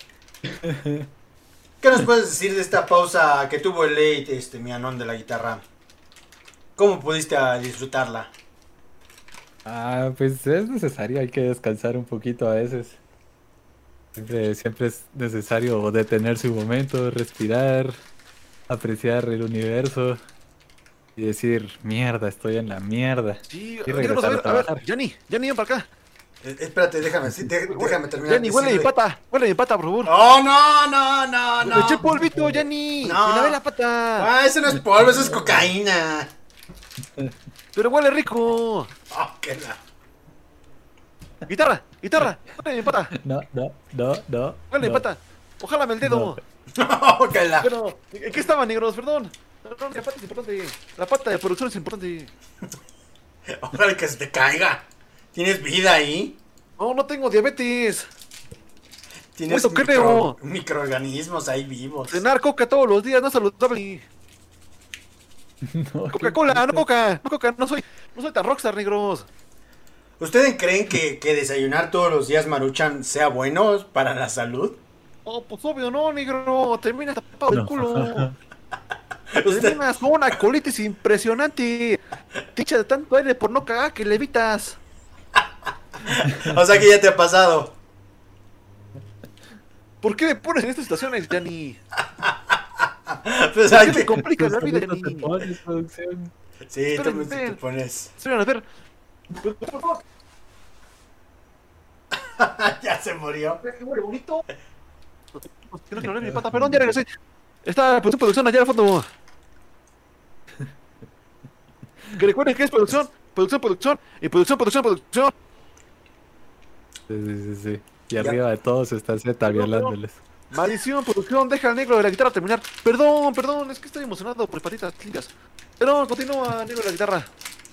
¿Qué nos puedes decir de esta pausa que tuvo el late, este, mi anón de la guitarra? ¿Cómo pudiste ah, disfrutarla? Ah, pues es necesario, hay que descansar un poquito a veces. Siempre, siempre es necesario detenerse un momento, respirar, apreciar el universo y decir, mierda, estoy en la mierda. Sí, Y queremos, a regresar ver, a a ver, trabajar. Johnny, Johnny, ven para acá. Eh, espérate, déjame, sí, de- déjame terminar. Johnny, huele mi decirle- pata, huele mi pata, por favor. ¡Oh, no, no, no, no! Le eché polvito, Johnny. No. Me lavé la pata. Ah, eso no es polvo, eso es cocaína. Pero huele rico. Oh, qué la... Guitarra, guitarra, huele mi pata. No, no, no, no. Huele mi no. pata. Ojálame el dedo. Oh, qué la... Bueno, ¿en qué estaban, negros? Perdón. Perdón, la pata es importante. La pata de producción es importante. Ojalá que se te caiga. ¿Tienes vida ahí? No, no tengo diabetes. ¿Tienes Eso micro- creo. microorganismos ahí vivos? Cenar coca todos los días no es saludable. No, Coca-Cola, no Coca, no Coca, no soy, no soy tan rockstar, negros. ¿Ustedes creen que, que desayunar todos los días Maruchan sea bueno para la salud? Oh, pues obvio no, negro, terminas tapado No. el culo. Usted- Terminas con una colitis impresionante. Te echa de tanto aire por no cagar que levitas. O sea que ya te ha pasado. ¿Por qué me pones en estas situaciones, Yanni? Pues ¿Por hay qué me que- complicas la vida, Solito te Yanni? pones, producción. Sí, te, Esperen, te esperen. pones. Esperen, a ver. Por favor, Ya se murió. que huele bonito. Que no quiero leer mi pata, perdón, ya regresé. Está producción, producción allá al fondo. Que recuerden que es producción, producción, producción, y producción, producción, producción. Sí, sí, sí, sí. Y arriba de todos está Z violándoles. Maldición, producción, deja al negro de la guitarra terminar. Perdón, perdón, es que estoy emocionado por patitas limpias. Perdón, continúa, negro de la guitarra.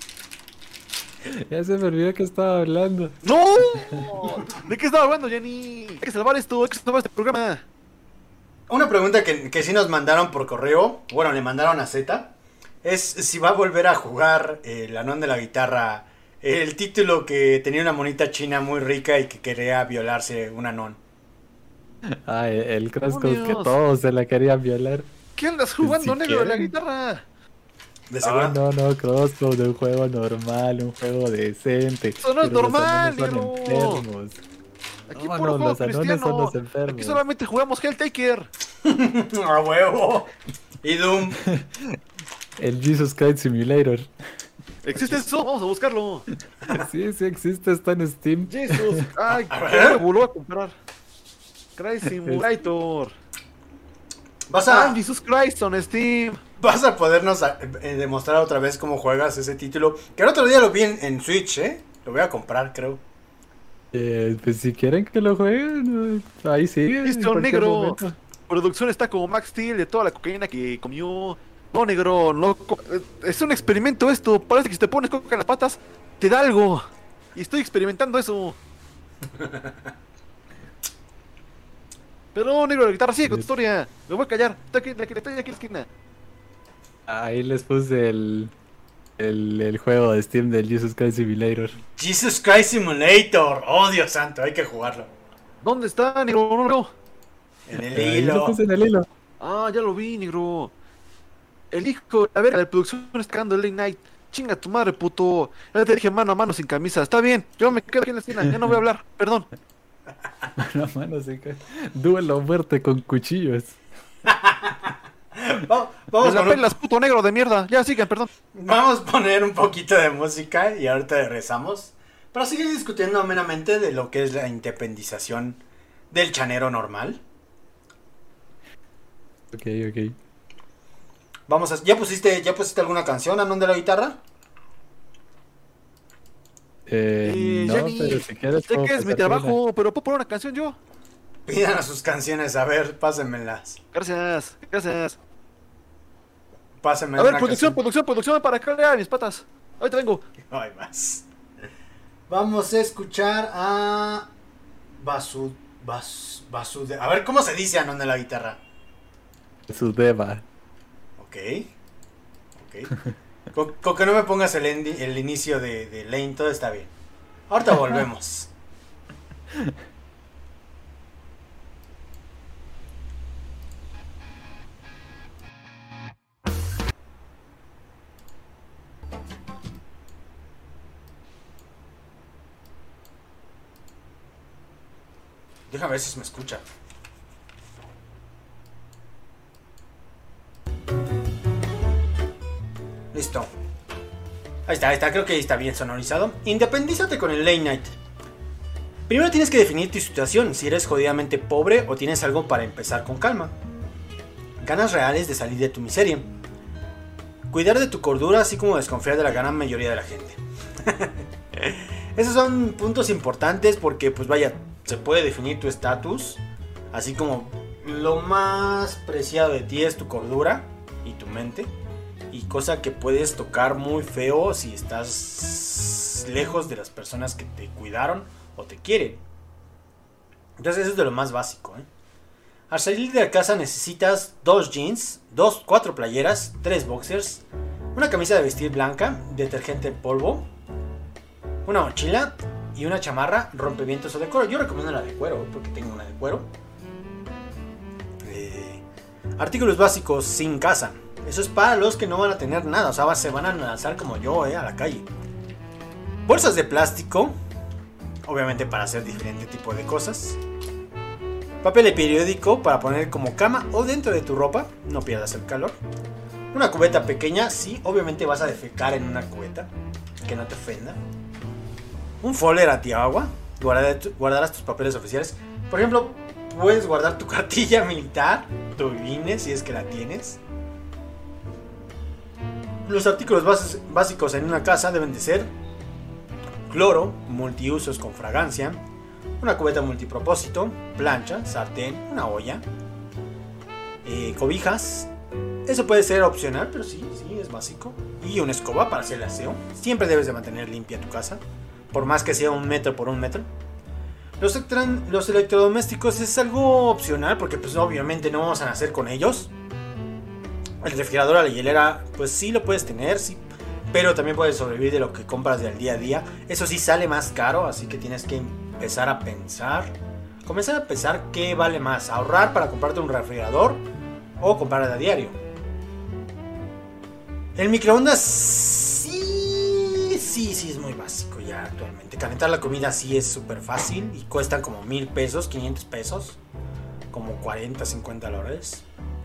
Ya se me olvidó que estaba hablando. ¡No! ¿De qué estaba hablando, Jenny? Hay que salvar esto, hay que salvar este programa. Una pregunta que, que sí nos mandaron por correo, bueno, le mandaron a Z, es si va a volver a jugar el Anón de la Guitarra, el título que tenía una monita china muy rica y que quería violarse un anón. Ah, el, el Crosscode que ¡Demonios! todos se la querían violar. ¿Qué andas jugando, Si negro de la quieren. guitarra? De Ah, seguro. no, no, Crosscode, un juego normal, un juego decente. Eso no es Pero los normal, anones son negro. enfermos. Aquí No, puro no, juego los anones cristiano. son los enfermos. Aquí solamente jugamos Helltaker. A huevo. Y Doom. El Jesus Christ Simulator. ¿Existe eso? Vamos a buscarlo. Sí, sí existe, está en Steam. Jesus. Ay, A qué ver. lo voy a comprar. Christ Simulator. Vas Ah, a, Jesus Christ on Steam. vas a podernos a- eh, demostrar otra vez cómo juegas ese título. Que el otro día lo vi en, en Switch, ¿eh? Lo voy a comprar, creo. Eh, pues si quieren que lo jueguen, eh, ahí sigue. en Listo, cualquier negro. momento. Producción está como Max Steel de toda la cocaína que comió. No, negro, no. co- eh, Es un experimento esto. Parece que si te pones coca en las patas, te da algo. Y estoy experimentando eso. Pero, negro, la guitarra sigue con tu historia. Me voy a callar. Estoy aquí, estoy aquí en la esquina. Ahí les puse el, el, el juego de Steam del Jesus Christ Simulator. Jesus Christ Simulator. Oh, Dios santo, hay que jugarlo. ¿Dónde está, negro? No, no. En el Ahí lo hilo. puse en el hilo. Ah, ya lo vi, negro. El hijo, a ver, la producción está cagando el late night. Chinga tu madre, puto. Ya te dije mano a mano sin camisa. Está bien, yo me quedo aquí en la esquina. Ya no voy a hablar, perdón. Mano a mano, se cae. Duelo a muerte con cuchillos. Va- Me Vamos, la con un- pelas, puto negro de mierda. Ya sigan, perdón. vamos a poner un poquito de música y ahorita regresamos para seguir discutiendo amenamente de lo que es la independización del chanero normal. Ok, ok. Vamos a, ¿ya pusiste, ya pusiste alguna canción, Anón de la Guitarra? Eh, Eh, no, Jenny, pero si quieres sé puedo que es mi pasarte trabajo, pero puedo poner una canción yo. Pidan a sus canciones, a ver, pásenmelas. Gracias, gracias. Pásenme A ver, una producción, canción. producción, producción para caer mis patas. Ahorita vengo. No hay más. Vamos a escuchar a Basu, Bas, Basude- A ver, ¿cómo se dice Anón de la Guitarra? una. Su deva. Ok. Ok. Con, con que no me pongas el, endi- el inicio de, de Lane, todo está bien. Ahorita volvemos. Déjame ver si se me escucha. Listo. Ahí está, ahí está, creo que ahí está bien sonorizado. Independízate con el late night. Primero tienes que definir tu situación, si eres jodidamente pobre o tienes algo para empezar con calma. Ganas reales de salir de tu miseria. Cuidar de tu cordura, así como desconfiar de la gran mayoría de la gente. Esos son puntos importantes porque, pues vaya, se puede definir tu estatus, así como lo más preciado de ti es tu cordura y tu mente. Y cosa que puedes tocar muy feo si estás lejos de las personas que te cuidaron o te quieren. Entonces eso es de lo más básico, ¿eh? Al salir de casa necesitas dos jeans, dos, cuatro playeras, tres boxers, una camisa de vestir blanca, detergente en polvo, una mochila y una chamarra rompevientos o de cuero. Yo recomiendo la de cuero porque tengo una de cuero. Eh, artículos básicos sin casa. Eso es para los que no van a tener nada, o sea, se van a lanzar como yo, eh, a la calle. Bolsas de plástico, obviamente para hacer diferente tipo de cosas. Papel de periódico para poner como cama o dentro de tu ropa, no pierdas el calor. Una cubeta pequeña, sí, obviamente vas a defecar en una cubeta, que no te ofenda. Un folder antiagua, guardar, guardarás tus papeles oficiales. Por ejemplo, puedes guardar tu cartilla militar, tu I B I N E, si es que la tienes. Los artículos bas- básicos en una casa deben de ser cloro, multiusos con fragancia, una cubeta multipropósito, plancha, sartén, una olla, eh, cobijas. Eso puede ser opcional, pero sí, sí, es básico. Y una escoba para hacer el aseo. Siempre debes de mantener limpia tu casa, por más que sea un metro por un metro. Los, electron- los electrodomésticos es algo opcional, porque pues obviamente no vamos a nacer con ellos. El refrigerador a la hielera, pues sí lo puedes tener, sí, pero también puedes sobrevivir de lo que compras del día a día. Eso sí sale más caro, así que tienes que empezar a pensar. Comenzar a pensar qué vale más, ahorrar para comprarte un refrigerador o comprar a diario. El microondas sí, sí, sí es muy básico ya actualmente. Calentar la comida sí es súper fácil y cuestan como mil pesos, quinientos pesos, como cuarenta, cincuenta dólares.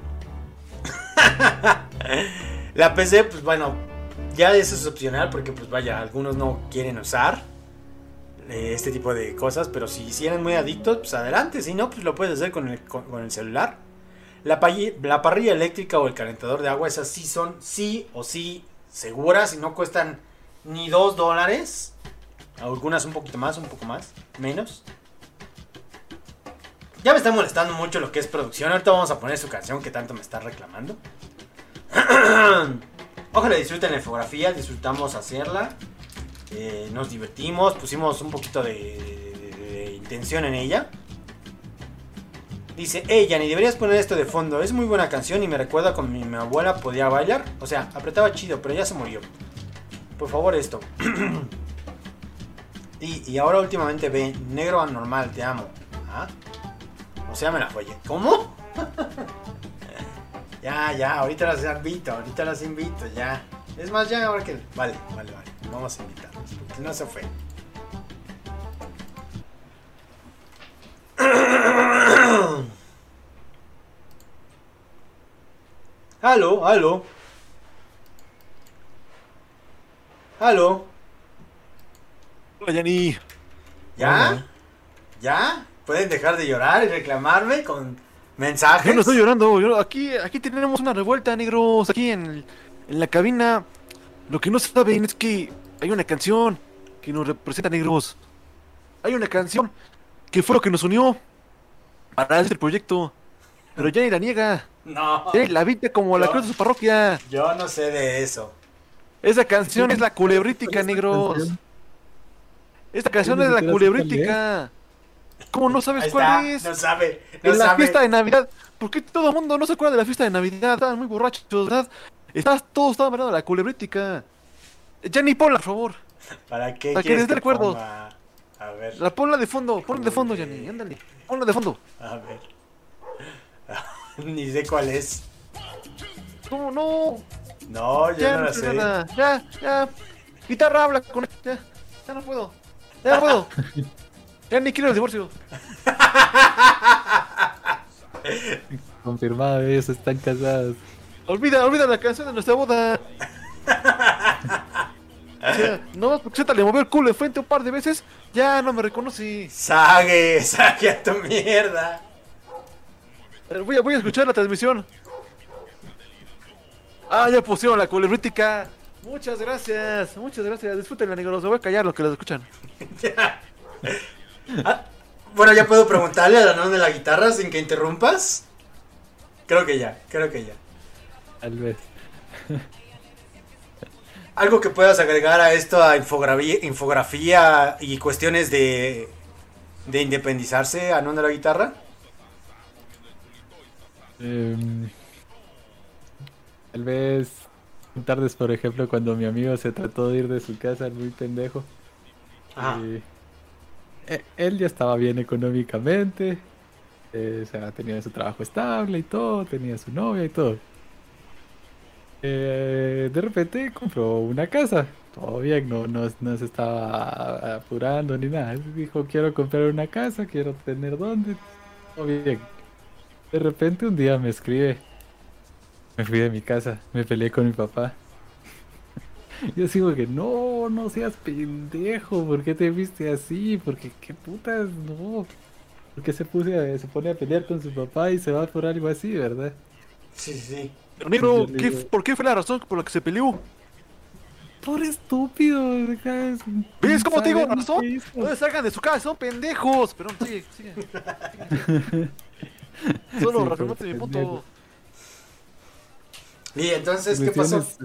La P C, pues bueno, ya eso es opcional porque pues vaya, algunos no quieren usar eh, este tipo de cosas, pero si, si eran muy adictos, pues adelante, si no, pues lo puedes hacer con el, con, con el celular. La, la parrilla eléctrica o el calentador de agua, esas sí son sí o sí seguras y no cuestan ni dos dólares. Algunas un poquito más, un poco más, menos. Ya me está molestando mucho lo que es producción. Ahorita vamos a poner su canción que tanto me está reclamando. Ojalá disfruten la infografía, disfrutamos hacerla. Eh, nos divertimos, pusimos un poquito de, de, de intención en ella. Dice, hey Yanni, deberías poner esto de fondo. Es muy buena canción y me recuerda cuando mi, mi abuela podía bailar. O sea, apretaba chido, pero ya se murió. Por favor, esto. y, y ahora últimamente ve, negro anormal, te amo. ¿Ah? O sea, me la follé. ¿Cómo? ya, ya, ahorita las invito, ahorita las invito, ya. Es más, ya, ahora que... Vale, vale, vale. Vamos a invitarlos, porque no se fue. Aló, aló. Aló. Hola, Yanni. ¿Ya? Hola. ¿Ya? ¿Pueden dejar de llorar y reclamarme con mensajes? Yo no estoy llorando. Yo, aquí, aquí tenemos una revuelta, negros. Aquí en, el- en la cabina. Lo que no saben es que hay una canción que nos representa, negros. Hay una canción que fue lo que nos unió para hacer el proyecto. Pero Yanni la niega. No. Yanni la viste como la Yo- cruz de su parroquia. Yo no sé de eso. Esa canción es la culebrítica, negros. Esta canción es la culebrítica. ¿Cómo no sabes Ahí cuál está, es? no sabe, no En la sabe. fiesta de Navidad. ¿Por qué todo el mundo no se acuerda de la fiesta de Navidad? Estaban muy borrachos, ¿verdad? Estás, todos estaban hablando de la culebrítica. Yanni, ponla, por favor. ¿Para qué Para que quieres les dé que recuerdos. ponga? A ver, La ponla de fondo, ponla de fondo, Yanni, ándale. Ponla de fondo. a ver. Ni sé cuál es. ¿Cómo no? No, yo Ya no no la sé sé. nada. Ya, ya. Guitarra habla con ya. Ya no puedo. Ya no puedo. Ya ni quiero el divorcio. Confirmado, ellos están casados. Olvida, olvida la canción de nuestra boda. O sea, no, porque se le movió el culo de frente un par de veces. Ya no me reconocí. Sague, sague a tu mierda. Eh, Voy a, voy a escuchar la transmisión. Ah, ya pusieron la culebrítica. Muchas gracias, muchas gracias. Disfrútenla, negros. Me voy a callar los que los escuchan. Ah, bueno, ya puedo preguntarle al anón de la guitarra sin que interrumpas. Creo que ya, creo que ya. Tal vez. Algo que puedas agregar a esto, a infografía, infografía y cuestiones de, de independizarse, anón de la guitarra. Em, tal vez tardes, por ejemplo, cuando mi amigo se trató de ir de su casa, muy pendejo. Ajá. Y, eh, él ya estaba bien económicamente, eh, o sea, tenía su trabajo estable y todo, tenía su novia y todo. Eh, de repente compró una casa, todo bien, no, no, no se estaba apurando ni nada. Dijo, quiero comprar una casa, quiero tener dónde, todo bien. De repente un día me escribe, me fui de mi casa, me peleé con mi papá. Yo sigo que no, no seas pendejo, ¿por qué te viste así? Porque qué putas, no. ¿Por qué se, puse a- se pone a pelear con su papá y se va por algo así, verdad? Sí, sí. Pero negro, Yo le ¿qué, digo- ¿por qué fue la razón por la que se peleó? Por estúpido, ¿verdad? ¿Ves cómo te digo Saber la lo razón? que hizo. No salgan de su casa, son pendejos. Pero sigue, sigue. Solo Sí, reafirmaste pues, mi pendejo. punto. Y entonces, ¿qué Cuestión pasó? es,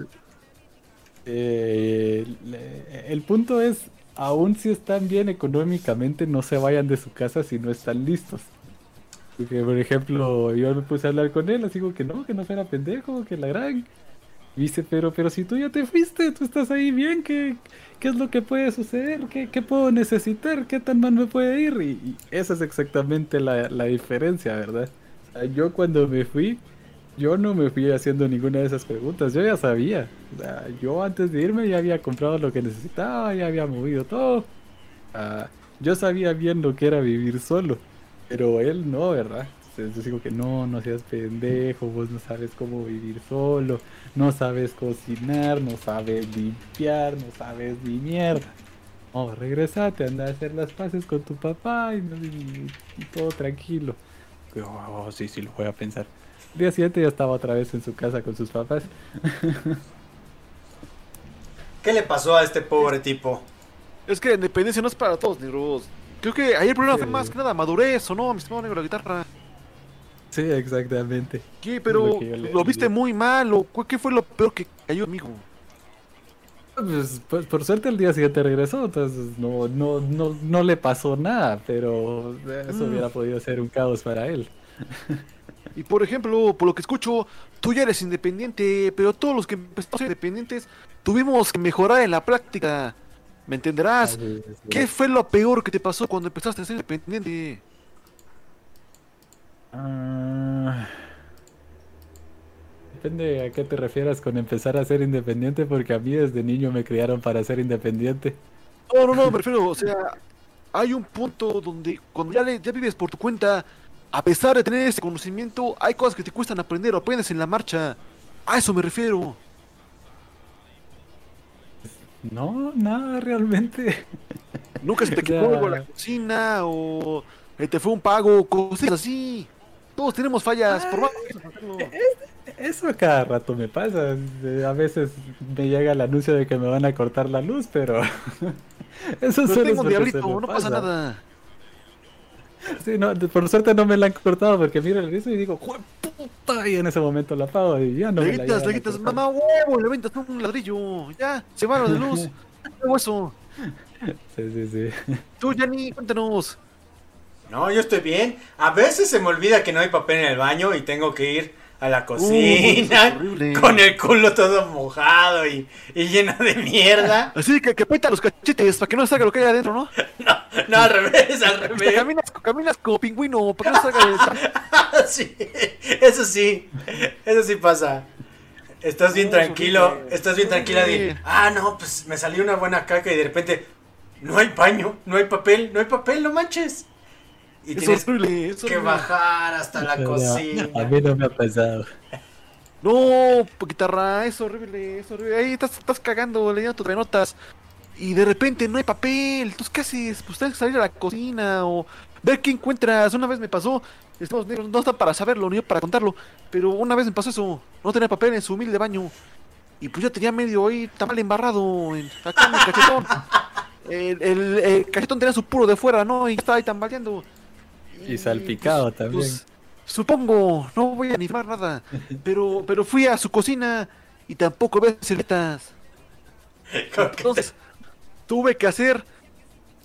eh, le- el punto es, aún si están bien económicamente, no se vayan de su casa si no están listos. Porque, por ejemplo, yo me puse a hablar con él, así como que no, que no fuera pendejo, que la gran. Y dice, pero, pero si tú ya te fuiste, tú estás ahí bien, ¿qué, qué es lo que puede suceder? ¿Qué, qué puedo necesitar? ¿Qué tan mal me puede ir? Y, y esa es exactamente la, la diferencia, ¿verdad? O sea, yo cuando me fui, yo no me fui haciendo ninguna de esas preguntas, yo ya sabía. O sea, yo antes de irme ya había comprado lo que necesitaba, ya había movido todo. Ah, yo sabía bien lo que era vivir solo, pero él no, ¿verdad? Entonces yo digo que no, no seas pendejo, vos no sabes cómo vivir solo, no sabes cocinar, no sabes limpiar, no sabes ni mierda. No, regresate, anda a hacer las paces con tu papá y, y- y todo tranquilo. Yo, "Oh, sí, sí, lo voy a pensar". El día siguiente ya estaba otra vez en su casa con sus papás. ¿Qué le pasó a este pobre tipo? Es que la independencia no es para todos, negros. Creo que ahí el problema Sí. fue más que nada madurez, ¿o no, mi estimado negro, la guitarra? Sí, exactamente. ¿Qué? Es Pero lo que yo le lo viste digo. muy mal, o cu- ¿qué fue lo peor que cayó, amigo? Pues, pues, por suerte el día siguiente regresó, entonces no, no, no, no le pasó nada, pero eso Mm. hubiera podido ser un caos para él. Y por ejemplo, por lo que escucho, tú ya eres independiente, pero todos los que empezamos a ser independientes tuvimos que mejorar en la práctica. ¿Me entenderás? Así es, ¿Qué fue lo peor que te pasó cuando empezaste a ser independiente? Ah, depende a qué te refieras con empezar a ser independiente, porque a mí desde niño me criaron para ser independiente. No, no, no, me refiero, o sea, hay un punto donde cuando ya, le- ya vives por tu cuenta, a pesar de tener ese conocimiento, hay cosas que te cuestan aprender o aprendes en la marcha. A eso me refiero. No, nada realmente. Nunca se te O quedó sea, algo en la cocina o eh, te fue un pago, cosas así. Todos tenemos fallas, por más que quieras hacerlo. Eso a cada rato me pasa. eh, A veces me llega el anuncio de que me van a cortar la luz, pero eso Pero solo es tengo un porque se diablito, me no pasa nada. Sí, no, de- por suerte no me la han cortado porque miro el rizo y digo, ¡jue puta! Y en ese momento la apago y ya no Le me la gritas, llegan le a gritas, cortar. mamá huevo, y le aventas un ladrillo. Ya, se va la de luz. Hago eso. Sí, sí, sí. Tú, Yanni, cuéntanos. No, yo estoy bien. A veces se me olvida que no hay papel en el baño y tengo que ir a la cocina es horrible. con el culo todo mojado y, y lleno de mierda. Así que, que aprieta los cachetes para que no salga lo que hay adentro, ¿no? No, al revés, al Hasta revés. caminas, caminas como pingüino para que no salga el... Sí, eso sí, eso sí pasa. Estás bien No, es tranquilo, horrible. estás bien tranquila de, Horrible. ah, no, pues me salió una buena caca y de repente, no hay paño, no hay papel, no hay papel, no manches. Y Es tienes horrible, es que horrible. bajar hasta la Pero cocina. a mí no me ha pasado. No, guitarra, es horrible, es horrible. Ahí estás, estás cagando, leyendo tus notas. Y de repente no hay papel. Entonces, ¿qué haces? Pues tienes que salir a la cocina o ver qué encuentras. Una vez me pasó, estamos negros, no están para saberlo ni yo para contarlo. Pero una vez me pasó eso. No tenía papel en su humilde baño. Y pues ya tenía medio ahí tamal embarrado en, acá en el cachetón. El, el, el cachetón tenía su puro de fuera, ¿no? Y estaba ahí tambaleando. Y salpicado también. Pues, supongo, no voy a animar nada. Pero, pero fui a su cocina y tampoco había servilletas. Entonces, tuve que hacer.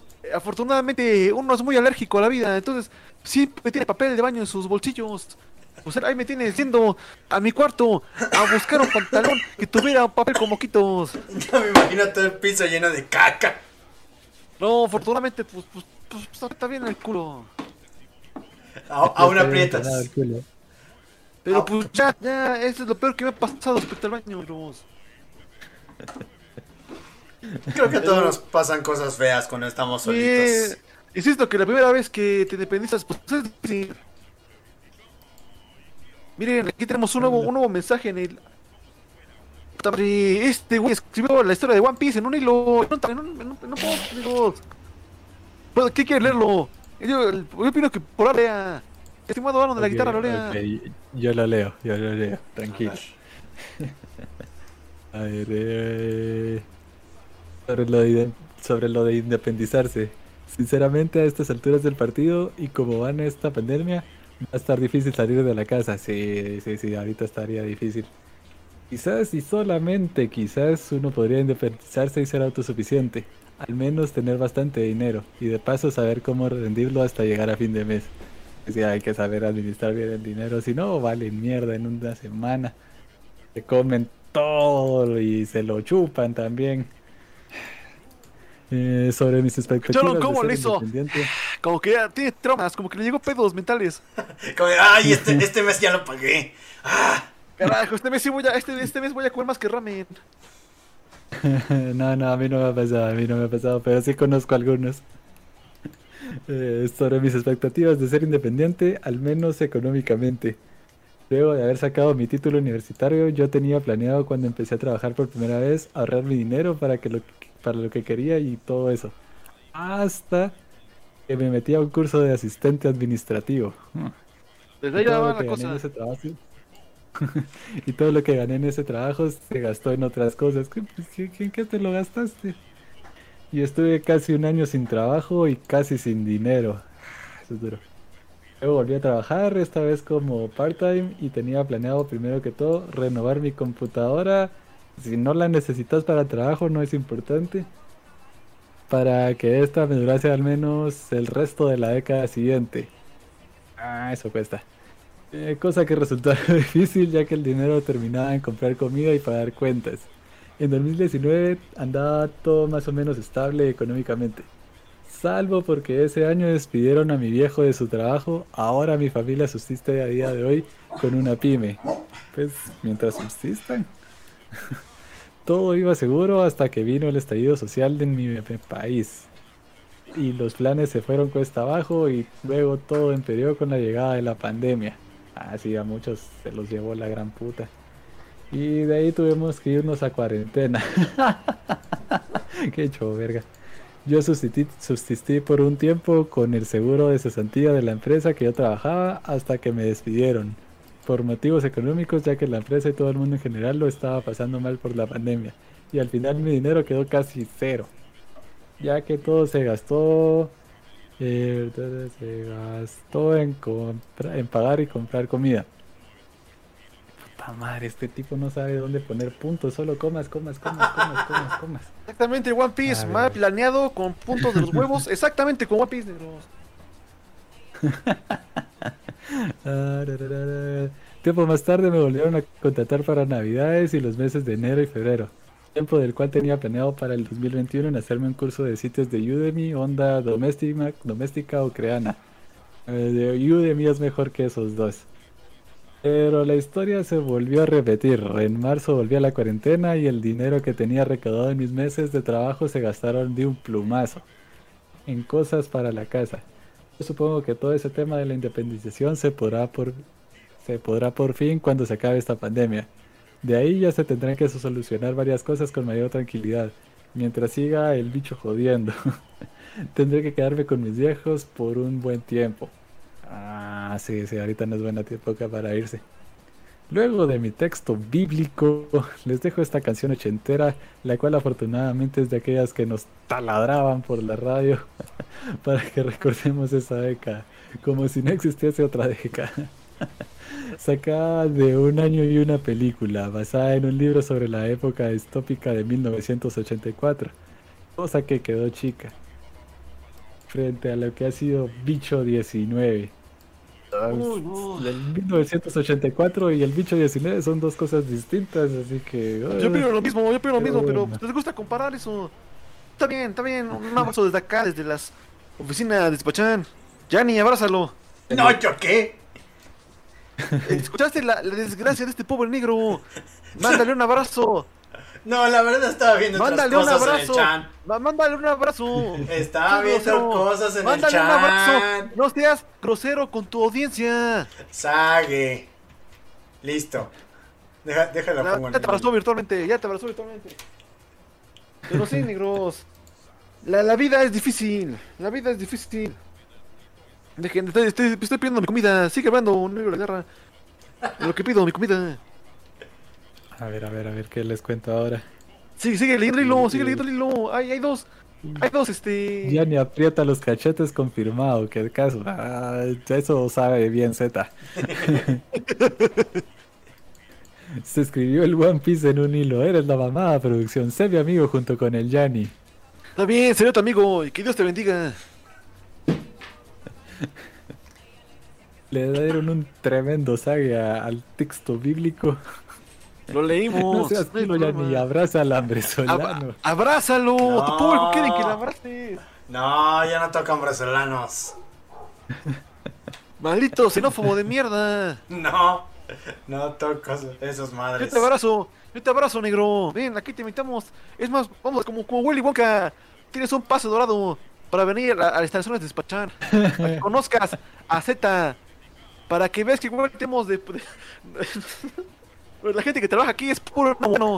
Afortunadamente, uno es muy alérgico a la vida. Entonces, siempre tiene papel de baño en sus bolsillos. Pues ahí me tienes yendo a mi cuarto a buscar un pantalón que tuviera papel con moquitos. Ya me imagino todo el piso lleno de caca. No, afortunadamente, pues, pues, pues, pues está bien el culo. A- Aún aprietas. Pero pues ya, ya, eso es lo peor que me ha pasado respecto al baño, bros. Creo que a todos nos pasan cosas feas cuando estamos solitos. Eh, insisto que la primera vez que te independizas, pues es difícil. Miren, aquí tenemos un nuevo, un nuevo mensaje en el... Puta madre, este güey escribió la historia de One Piece en un hilo. No, no, no, no, no puedo, amigos. Bueno, ¿qué quiere leerlo? Yo, yo opino que por ahora lea. Estimado Aaron de la Ok, guitarra, lo lea. ok, yo lo leo, yo lo leo, tranquilo. A ver, eh, sobre, lo de, sobre lo de independizarse. Sinceramente, a estas alturas del partido y como van esta pandemia, va a estar difícil salir de la casa. Sí, sí, sí, ahorita estaría difícil. Quizás y solamente quizás uno podría independizarse y ser autosuficiente. Al menos tener bastante dinero y de paso saber cómo rendirlo hasta llegar a fin de mes. Sí, hay que saber administrar bien el dinero, si no, vale mierda en una semana. Se comen todo y se lo chupan también. Eh, sobre mis expectativas Cholo, de ¿cómo ser le hizo? independiente. Como que ya tiene traumas, como que le llegó pedos mentales. Como de, ay, este, este mes ya lo pagué. Ah, Carajo, este mes sí voy a, este, este mes voy a comer más que ramen. No, no, a mí no me ha pasado, a mí no me ha pasado, pero sí conozco algunos. Eh, sobre mis expectativas de ser independiente, al menos económicamente. Luego de haber sacado mi título universitario, yo tenía planeado cuando empecé a trabajar por primera vez ahorrar mi dinero para que lo, para lo que quería y todo eso. Hasta que me metí a un curso de asistente administrativo. Desde ahí Y todo va lo la que gané cosa. en ese trabajo, y todo lo que gané en ese trabajo se gastó en otras cosas. ¿Qué, pues, qué- qué- qué te lo gastaste? Y estuve casi un año sin trabajo y casi sin dinero. Eso es duro. Luego volví a trabajar, esta vez como part-time, y tenía planeado primero que todo renovar mi computadora. Si no la necesitas para trabajo, no es importante. Para que esta me durase al menos el resto de la década siguiente. Ah, eso cuesta. Eh, cosa que resultó difícil ya que el dinero terminaba en comprar comida y pagar cuentas. En dos mil diecinueve andaba todo más o menos estable económicamente. Salvo porque ese año despidieron a mi viejo de su trabajo, ahora mi familia subsiste a día de hoy con una pyme. Pues mientras subsistan. Todo iba seguro hasta que vino el estallido social en mi país. Y los planes se fueron cuesta abajo y luego todo empeoró con la llegada de la pandemia. Así a muchos se los llevó la gran puta. Y de ahí tuvimos que irnos a cuarentena. Qué hecho, verga. Yo subsistí, subsistí por un tiempo con el seguro de cesantía de la empresa que yo trabajaba hasta que me despidieron. Por motivos económicos, ya que la empresa y todo el mundo en general lo estaba pasando mal por la pandemia. Y al final mi dinero quedó casi cero. Ya que todo se gastó... eh, todo se gastó en, compra- en pagar y comprar comida. Puta madre, este tipo no sabe dónde poner puntos, solo comas, comas, comas, comas, comas, comas. Exactamente, One Piece, A mal ver. planeado con puntos de los huevos, exactamente como One Piece, negros. Ah, ra, ra, ra, ra. Tiempo más tarde me volvieron a contratar para Navidades y los meses de enero y febrero. Tiempo del cual tenía planeado para el dos mil veintiuno en hacerme un curso de sitios de Udemy, onda doméstica, doméstica o creana. Eh, de Udemy es mejor que esos dos. Pero la historia se volvió a repetir. En marzo volví a la cuarentena y el dinero que tenía recaudado en mis meses de trabajo se gastaron de un plumazo en cosas para la casa. Yo supongo que todo ese tema de la independización se podrá por, se podrá por fin cuando se acabe esta pandemia. De ahí ya se tendrán que solucionar varias cosas con mayor tranquilidad, mientras siga el bicho jodiendo. Tendré que quedarme con mis viejos por un buen tiempo. Ah, sí, sí, ahorita no es buena época para irse. Luego de mi texto bíblico, les dejo esta canción ochentera, la cual afortunadamente es de aquellas que nos taladraban por la radio, para que recordemos esa década, como si no existiese otra década. Sacada de Un año y una película, basada en un libro sobre la época distópica de mil novecientos ochenta y cuatro, cosa que quedó chica, frente a lo que ha sido Bicho diecinueve. Uy, no. El mil novecientos ochenta y cuatro y el bicho diecinueve son dos cosas distintas, así que... Yo pido lo mismo, yo pido lo Pero mismo, pero bueno. les gusta comparar eso. Está bien, está bien. Un abrazo desde acá, desde las oficinas de Despachán. Yanni, abrázalo. No, ¿yo qué? ¿Escuchaste la, la desgracia de este pobre negro? Mándale un abrazo. No, la verdad estaba viendo Mándale otras un cosas abrazo. en el chat. Ma- Mándale un abrazo. Estaba Qué viendo grosero. cosas en Mándale el un chat. abrazo. No seas grosero con tu audiencia. Sague. Listo. Deja, déjalo Ya, pongo en ya te el- abrazó virtualmente, ya te abrazó virtualmente. Pero sí, negros. La, la vida es difícil. La vida es difícil. Dejen, estoy, estoy, estoy pidiendo mi comida. Sigue hablando, negro de la guerra. Lo que pido, mi comida. A ver, a ver, a ver, ¿qué les cuento ahora? Sigue, sigue leyendo el hilo, sigue leyendo el hilo. Hay, hay dos. Hay dos, este. Ya ni aprieta los cachetes confirmado, que caso. Ah, eso sabe bien Z. Se escribió el One Piece en un hilo. Eres la mamada producción. Sé mi amigo junto con el Yanni. Está bien, seré tu amigo y que Dios te bendiga. Le dieron un tremendo sague a- al texto bíblico. Lo leímos. No seas no hay culo, Yanni, problema. abraza al hambre Ab- solano. abrázalo. No. Tu público quiere que la abraces. No, ya no tocan brasileños. Maldito xenófobo de mierda. No, no toco esos Yo madres. te abrazo, yo te abrazo, negro. Ven, aquí te invitamos. Es más, vamos, como, como Willy Wonka. Tienes un pase dorado para venir a, a las instalaciones de Despachar. Para que conozcas a Z. Para que veas que igual tenemos de... de- la gente que trabaja aquí es puro bueno.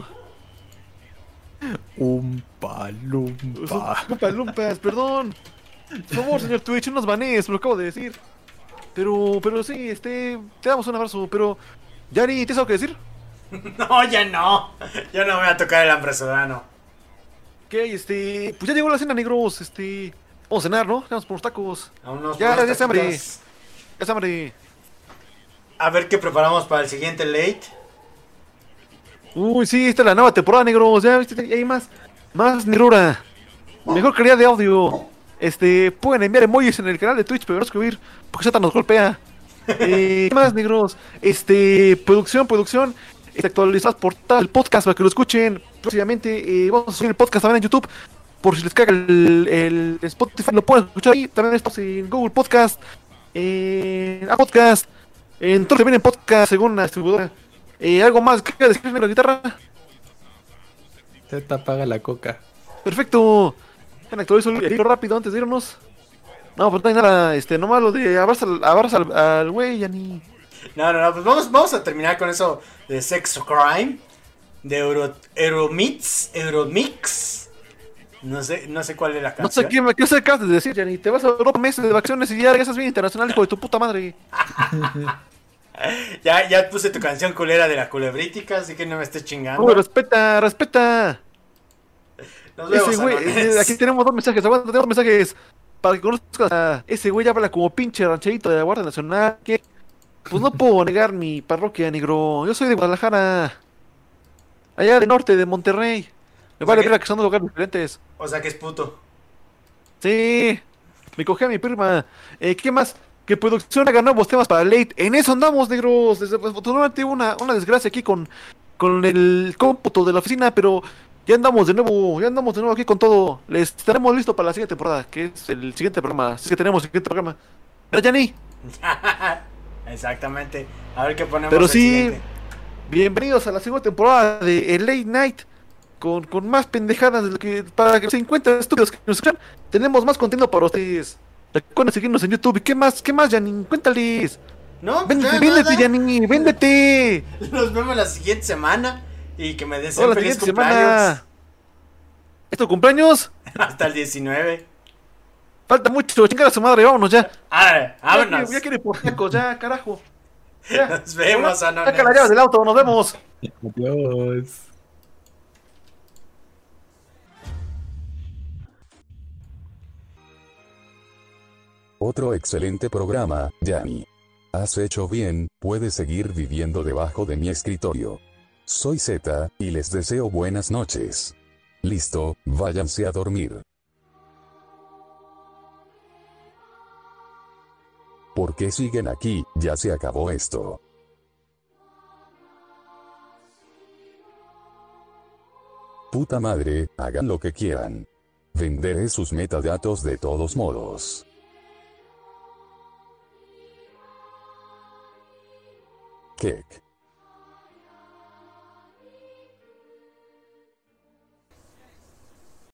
Un palumpa. Lumpas, lumpas, perdón. Por favor, señor Twitch, unos banees, lo acabo de decir. Pero, pero sí, este, te damos un abrazo, pero... Yari, ¿tienes algo que decir? No, ya no. Ya no voy a tocar el hambre soberano. Ok, este, pues ya llegó la cena, negros, este... Vamos a cenar, ¿no? Vamos por unos tacos. A unos Ya, buenos ya es hambre. taquitos. Ya es hambre. A ver qué preparamos para el siguiente late. Uy, sí, esta es la nueva temporada, negros. Ya, viste, ya hay más, más negrura. Mejor calidad de audio. Este, pueden enviar emojis en el canal de Twitch, pero no escribir, porque Satan nos golpea. Eh, ¿Qué más, negros? Este, producción, producción. Este, actualizadas por tal el podcast para que lo escuchen. Próximamente, eh, vamos a subir el podcast también en YouTube. Por si les caga el, el Spotify, lo pueden escuchar ahí. También estamos en Google Podcast, en A Podcast, en todo lo que viene en podcast según la distribuidora. Eh, ¿Algo más que quieras decir en la guitarra? Z apaga la coca. Perfecto. Ven, actualizo el hilo rápido antes de irnos. No, pues no hay nada, este, nomás lo de abraza, al- abraza al al güey, ya ni... No, no, no, pues vamos, vamos a terminar con eso de Sex Crime. De Euro, Euromix. Euromix. No sé, no sé cuál es la No canción. sé qué, me- qué se acabas de decir, Yanni. Te vas a Europa meses de vacaciones y ya regresas bien internacional, hijo de tu puta madre. Ya, ya puse tu canción culera de la culebrítica, así que no me estés chingando. Uy, respeta, respeta. Nos vemos, Ese güey, anones. eh, aquí tenemos dos mensajes, aguanta, tenemos dos mensajes. Para que conozcas a ese güey, habla como pinche rancherito de la Guardia Nacional. Que, pues no puedo negar mi parroquia, negro. Yo soy de Guadalajara. Allá del norte, de Monterrey. Me O sea vale que- ver que son dos lugares diferentes. O sea que es puto. Sí, me cogí a mi prima. Eh, ¿Qué más? Que producción haga nuevos temas para late. En eso andamos, negros. Desafortunadamente hubo una, una desgracia aquí con, con el cómputo de la oficina, pero ya andamos de nuevo, ya andamos de nuevo aquí con todo. Les estaremos listos para la siguiente temporada, que es el siguiente programa. Así que tenemos el siguiente programa. ¿Verdad, Yanni? Exactamente. A ver qué ponemos. Pero el sí, siguiente. bienvenidos a la segunda temporada de el Late Night. Con, con más pendejadas de lo que, para que se encuentren estúpidos que nos escuchan. Tenemos más contenido para ustedes. Recuerden seguirnos en YouTube. ¿Y qué más? ¿Qué más, Yanni? Cuéntales. No, pues Véndete, ya véndete, nada. Yanni, véndete. Nos vemos la siguiente semana. Y que me deseen Hola, la feliz siguiente cumpleaños. semana. ¿Es tu cumpleaños? Hasta el diecinueve. Falta mucho, chingar a su madre, vámonos ya. Arre, Ya, vámonos. quiere- ya quiere por tacos, ya, carajo. Ya. Nos vemos, anones. Saca las llaves del auto, nos vemos. Adiós. Otro excelente programa, Yanni. Has hecho bien, puedes seguir viviendo debajo de mi escritorio. Soy Z, y les deseo buenas noches. Listo, váyanse a dormir. ¿Por qué siguen aquí? Ya se acabó esto. Puta madre, hagan lo que quieran. Venderé sus metadatos de todos modos. Kek.